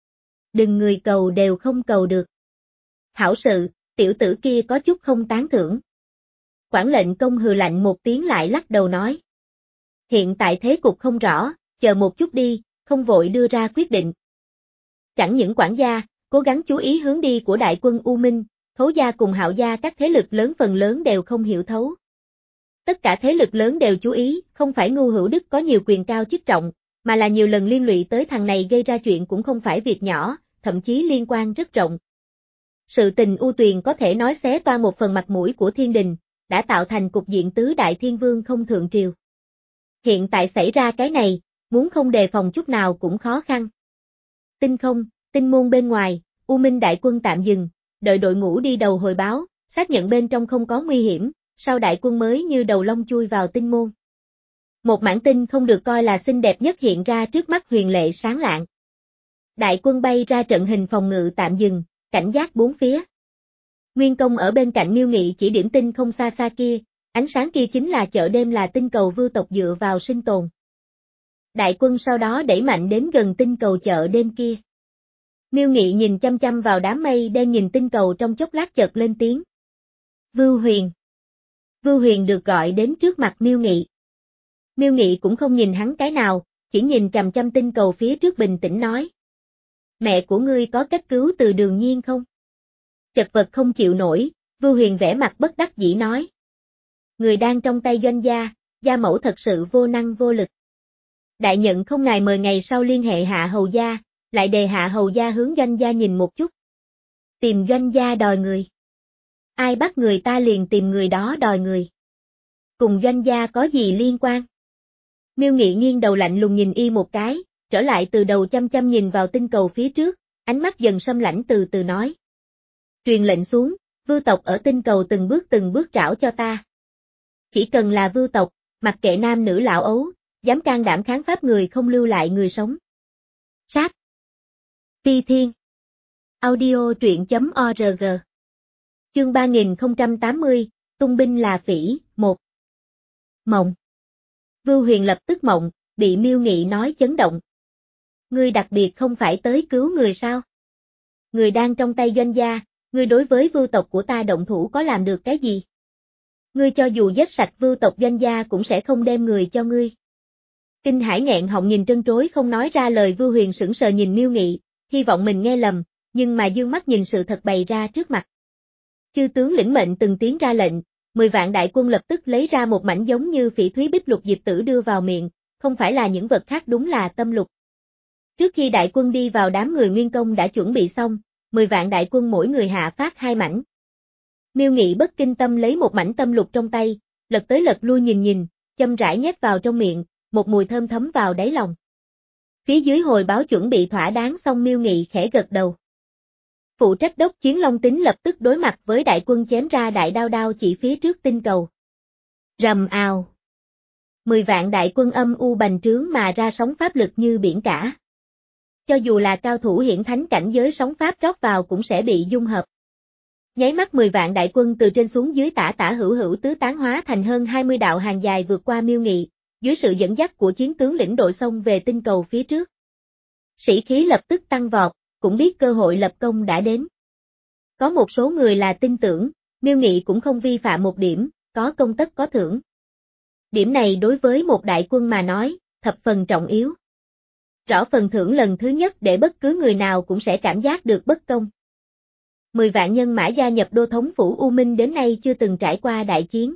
Đừng người cầu đều không cầu được. Hảo sự, tiểu tử kia có chút không tán thưởng. Quản lệnh công hừ lạnh một tiếng lại lắc đầu nói. Hiện tại thế cục không rõ, chờ một chút đi, không vội đưa ra quyết định. Chẳng những quản gia, cố gắng chú ý hướng đi của đại quân U Minh, Thố gia cùng Hạo gia các thế lực lớn phần lớn đều không hiểu thấu. Tất cả thế lực lớn đều chú ý, không phải Ngưu Hữu Đức có nhiều quyền cao chức trọng, mà là nhiều lần liên lụy tới thằng này gây ra chuyện cũng không phải việc nhỏ, thậm chí liên quan rất rộng. Sự tình U Tuyền có thể nói xé toan một phần mặt mũi của thiên đình, đã tạo thành cục diện tứ đại thiên vương không thượng triều. Hiện tại xảy ra cái này, muốn không đề phòng chút nào cũng khó khăn. Tinh không, tinh môn bên ngoài, U Minh đại quân tạm dừng, đợi đội ngũ đi đầu hồi báo, xác nhận bên trong không có nguy hiểm, sau đại quân mới như đầu lông chui vào tinh môn. Một mảng tinh không được coi là xinh đẹp nhất hiện ra trước mắt huyền lệ sáng lạng. Đại quân bay ra trận hình phòng ngự tạm dừng, cảnh giác bốn phía. Nguyên Công ở bên cạnh Miêu Nghị chỉ điểm tinh không xa xa kia, ánh sáng kia chính là chợ đêm, là tinh cầu vưu tộc dựa vào sinh tồn. Đại quân sau đó đẩy mạnh đến gần tinh cầu chợ đêm kia. Miêu Nghị nhìn chăm chăm vào đám mây đen, nhìn tinh cầu trong chốc lát chợt lên tiếng. Vưu Huyền. Vưu Huyền được gọi đến trước mặt Miêu Nghị. Miêu Nghị cũng không nhìn hắn cái nào, chỉ nhìn chằm chằm tinh cầu phía trước bình tĩnh nói. Mẹ của ngươi có cách cứu từ Đường Nhiên không? Chật vật không chịu nổi, Vưu Huyền vẻ mặt bất đắc dĩ nói. Người đang trong tay doanh gia, gia mẫu thật sự vô năng vô lực. Đại nhận không ngài mời ngày sau liên hệ Hạ hầu gia, lại đề Hạ hầu gia hướng doanh gia nhìn một chút. Tìm doanh gia đòi người. Ai bắt người ta liền tìm người đó đòi người. Cùng doanh gia có gì liên quan? Miêu Nghị nghiêng đầu lạnh lùng nhìn y một cái, trở lại từ đầu chăm chăm nhìn vào tinh cầu phía trước, ánh mắt dần sâm lãnh từ từ nói. Truyền lệnh xuống, vưu tộc ở tinh cầu từng bước từng bước trảo cho ta. Chỉ cần là vưu tộc, mặc kệ nam nữ lão ấu, dám can đảm kháng pháp người không lưu lại người sống. Sát. Phi Thiên. Audio truyện chấm org. Chương ba nghìn không trăm tám mươi, tung binh là phỉ, một. Mộng. Vưu Huyền lập tức mộng, bị Miêu Nghị nói chấn động. Ngươi đặc biệt không phải tới cứu người sao? Người đang trong tay doanh gia, ngươi đối với vưu tộc của ta động thủ có làm được cái gì? Ngươi cho dù giết sạch vưu tộc doanh gia cũng sẽ không đem người cho ngươi. Kinh hãi nghẹn họng nhìn trân trối không nói ra lời. Vưu Huyền sững sờ nhìn Miêu Nghị, hy vọng mình nghe lầm, nhưng mà dương mắt nhìn sự thật bày ra trước mặt. Chư tướng lĩnh mệnh từng tiếng ra lệnh, mười vạn đại quân lập tức lấy ra một mảnh giống như phỉ thúy bích lục diệp tử đưa vào miệng, không phải là những vật khác, đúng là tâm lục. Trước khi đại quân đi vào, đám người Nguyên Công đã chuẩn bị xong, mười vạn đại quân mỗi người hạ phát hai mảnh. Miêu Nghị bất kinh tâm lấy một mảnh tâm lục trong tay, lật tới lật lui nhìn nhìn, châm rãi nhét vào trong miệng, một mùi thơm thấm vào đáy lòng. Phía dưới hồi báo chuẩn bị thỏa đáng xong, Miêu Nghị khẽ gật đầu. Phụ trách đốc chiến Long Tính lập tức đối mặt với đại quân chém ra đại đao đao chỉ phía trước tinh cầu. Rầm ào. Mười vạn đại quân âm u bành trướng mà ra, sóng pháp lực như biển cả. cho dù là cao thủ hiển thánh cảnh giới sóng pháp rót vào cũng sẽ bị dung hợp. Nháy mắt mười vạn đại quân từ trên xuống dưới tả tả hữu hữu tứ tán hóa thành hơn hai mươi đạo hàng dài vượt qua Miêu Nghị, dưới sự dẫn dắt của chiến tướng lĩnh đội xông về tinh cầu phía trước. Sĩ khí lập tức tăng vọt, cũng biết cơ hội lập công đã đến. Có một số người là tin tưởng, Miêu Nghị cũng không vi phạm một điểm, có công tất có thưởng. Điểm này đối với một đại quân mà nói, thập phần trọng yếu. Rõ phần thưởng lần thứ nhất để bất cứ người nào cũng sẽ cảm giác được bất công. Mười vạn nhân mã gia nhập đô thống phủ U Minh đến nay chưa từng trải qua đại chiến.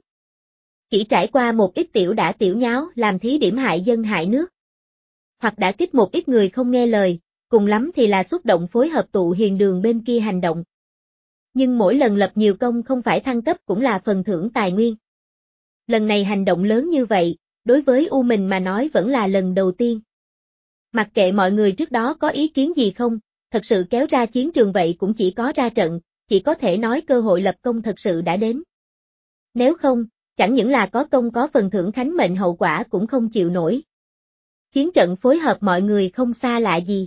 Chỉ trải qua một ít tiểu đả tiểu nháo làm thí điểm hại dân hại nước. Hoặc đã kích một ít người không nghe lời, cùng lắm thì là xuất động phối hợp tụ hiền đường bên kia hành động. Nhưng mỗi lần lập nhiều công không phải thăng cấp cũng là phần thưởng tài nguyên. Lần này hành động lớn như vậy, đối với U Minh mà nói vẫn là lần đầu tiên. Mặc kệ mọi người trước đó có ý kiến gì không, thật sự kéo ra chiến trường vậy cũng chỉ có ra trận, chỉ có thể nói cơ hội lập công thật sự đã đến. Nếu không, chẳng những là có công có phần thưởng khánh mệnh hậu quả cũng không chịu nổi. Chiến trận phối hợp mọi người không xa lạ gì.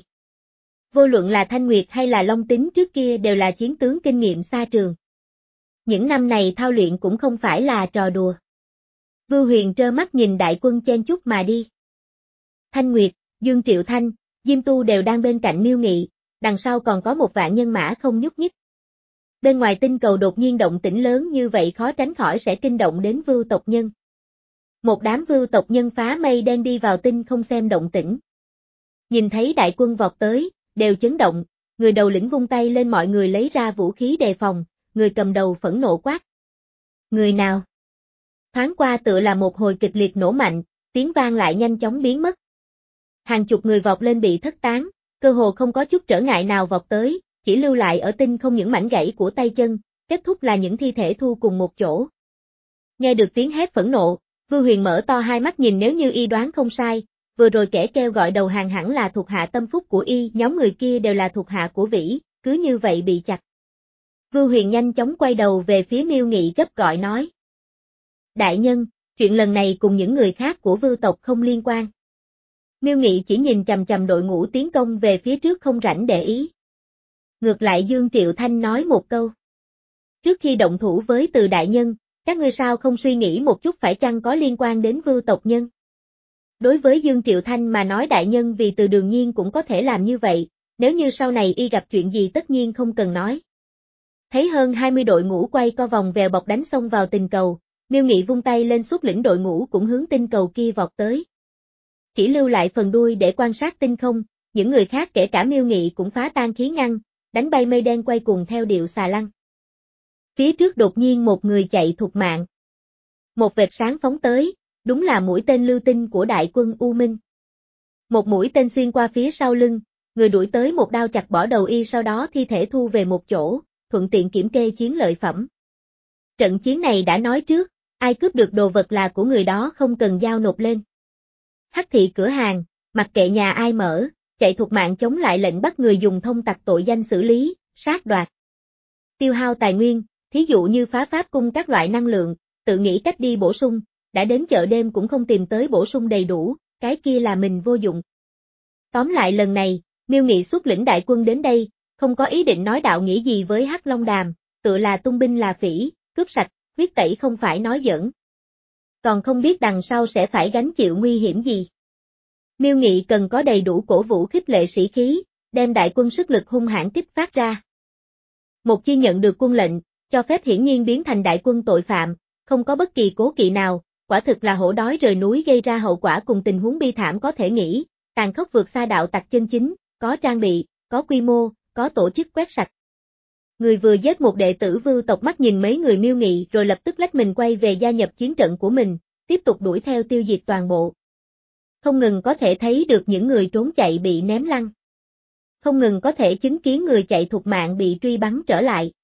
Vô luận là Thanh Nguyệt hay là Long Tính trước kia đều là chiến tướng kinh nghiệm xa trường. Những năm này thao luyện cũng không phải là trò đùa. Vưu Huyền trơ mắt nhìn đại quân chen chúc mà đi. Thanh Nguyệt, Dương Triệu Thanh, Diêm Tu đều đang bên cạnh Miêu Nghị, đằng sau còn có một vạn nhân mã không nhúc nhích. Bên ngoài tinh cầu đột nhiên động tĩnh lớn như vậy khó tránh khỏi sẽ kinh động đến Vưu tộc nhân. Một đám Vưu tộc nhân phá mây đen đi vào tinh không xem động tĩnh. Nhìn thấy đại quân vọt tới, đều chấn động, người đầu lĩnh vung tay lên mọi người lấy ra vũ khí đề phòng, người cầm đầu phẫn nộ quát. Người nào? Thoáng qua tựa là một hồi kịch liệt nổ mạnh, tiếng vang lại nhanh chóng biến mất. Hàng chục người vọt lên bị thất tán, cơ hồ không có chút trở ngại nào vọt tới, chỉ lưu lại ở tinh không những mảnh gãy của tay chân, kết thúc là những thi thể thu cùng một chỗ. Nghe được tiếng hét phẫn nộ, Vưu Huyền mở to hai mắt nhìn, nếu như y đoán không sai, vừa rồi kẻ kêu gọi đầu hàng hẳn là thuộc hạ tâm phúc của y, nhóm người kia đều là thuộc hạ của Vĩ, cứ như vậy bị chặt. Vưu Huyền nhanh chóng quay đầu về phía Miêu Nghị gấp gọi nói. Đại nhân, chuyện lần này cùng những người khác của Vưu tộc không liên quan. Miêu Nghị chỉ nhìn chằm chằm đội ngũ tiến công về phía trước không rảnh để ý. Ngược lại Dương Triệu Thanh nói một câu. Trước khi động thủ với Từ đại nhân, các ngươi sao không suy nghĩ một chút phải chăng có liên quan đến Vưu tộc nhân? Đối với Dương Triệu Thanh mà nói đại nhân vì Từ đương nhiên cũng có thể làm như vậy, nếu như sau này y gặp chuyện gì tất nhiên không cần nói. Thấy hơn hai mươi đội ngũ quay co vòng vèo bọc đánh xông vào tinh cầu, Miêu Nghị vung tay lên xuất lĩnh đội ngũ cũng hướng tinh cầu kia vọt tới. Chỉ lưu lại phần đuôi để quan sát tinh không, những người khác kể cả Miêu Nghị cũng phá tan khí ngăn, đánh bay mây đen quay cùng theo điệu xà lăng. Phía trước đột nhiên một người chạy thục mạng. Một vệt sáng phóng tới, đúng là mũi tên lưu tinh của đại quân U Minh. Một mũi tên xuyên qua phía sau lưng, người đuổi tới một đao chặt bỏ đầu y, sau đó thi thể thu về một chỗ, thuận tiện kiểm kê chiến lợi phẩm. Trận chiến này đã nói trước, ai cướp được đồ vật là của người đó không cần giao nộp lên. Hắc thị cửa hàng, mặc kệ nhà ai mở, chạy thục mạng chống lại lệnh bắt người dùng thông tặc tội danh xử lý, sát đoạt. Tiêu hao tài nguyên, thí dụ như phá pháp cung các loại năng lượng, tự nghĩ cách đi bổ sung, đã đến chợ đêm cũng không tìm tới bổ sung đầy đủ, cái kia là mình vô dụng. Tóm lại lần này, Miêu Nghị xuất lĩnh đại quân đến đây, không có ý định nói đạo nghĩa gì với Hắc Long Đàm, tự là tung binh là phỉ, cướp sạch, huyết tẩy không phải nói giỡn. Còn không biết đằng sau sẽ phải gánh chịu nguy hiểm gì. Miêu Nghị cần có đầy đủ cổ vũ khích lệ sĩ khí, đem đại quân sức lực hung hãn kích phát ra. Một chi nhận được quân lệnh, cho phép hiển nhiên biến thành đại quân tội phạm, không có bất kỳ cố kỵ nào, quả thực là hổ đói rời núi gây ra hậu quả cùng tình huống bi thảm có thể nghĩ, tàn khốc vượt xa đạo tặc chân chính, có trang bị, có quy mô, có tổ chức quét sạch. Người vừa giết một đệ tử Vưu tộc mắt nhìn mấy người Miêu Nghị rồi lập tức lách mình quay về gia nhập chiến trận của mình, tiếp tục đuổi theo tiêu diệt toàn bộ. Không ngừng có thể thấy được những người trốn chạy bị ném lăn. Không ngừng có thể chứng kiến người chạy thục mạng bị truy bắn trở lại.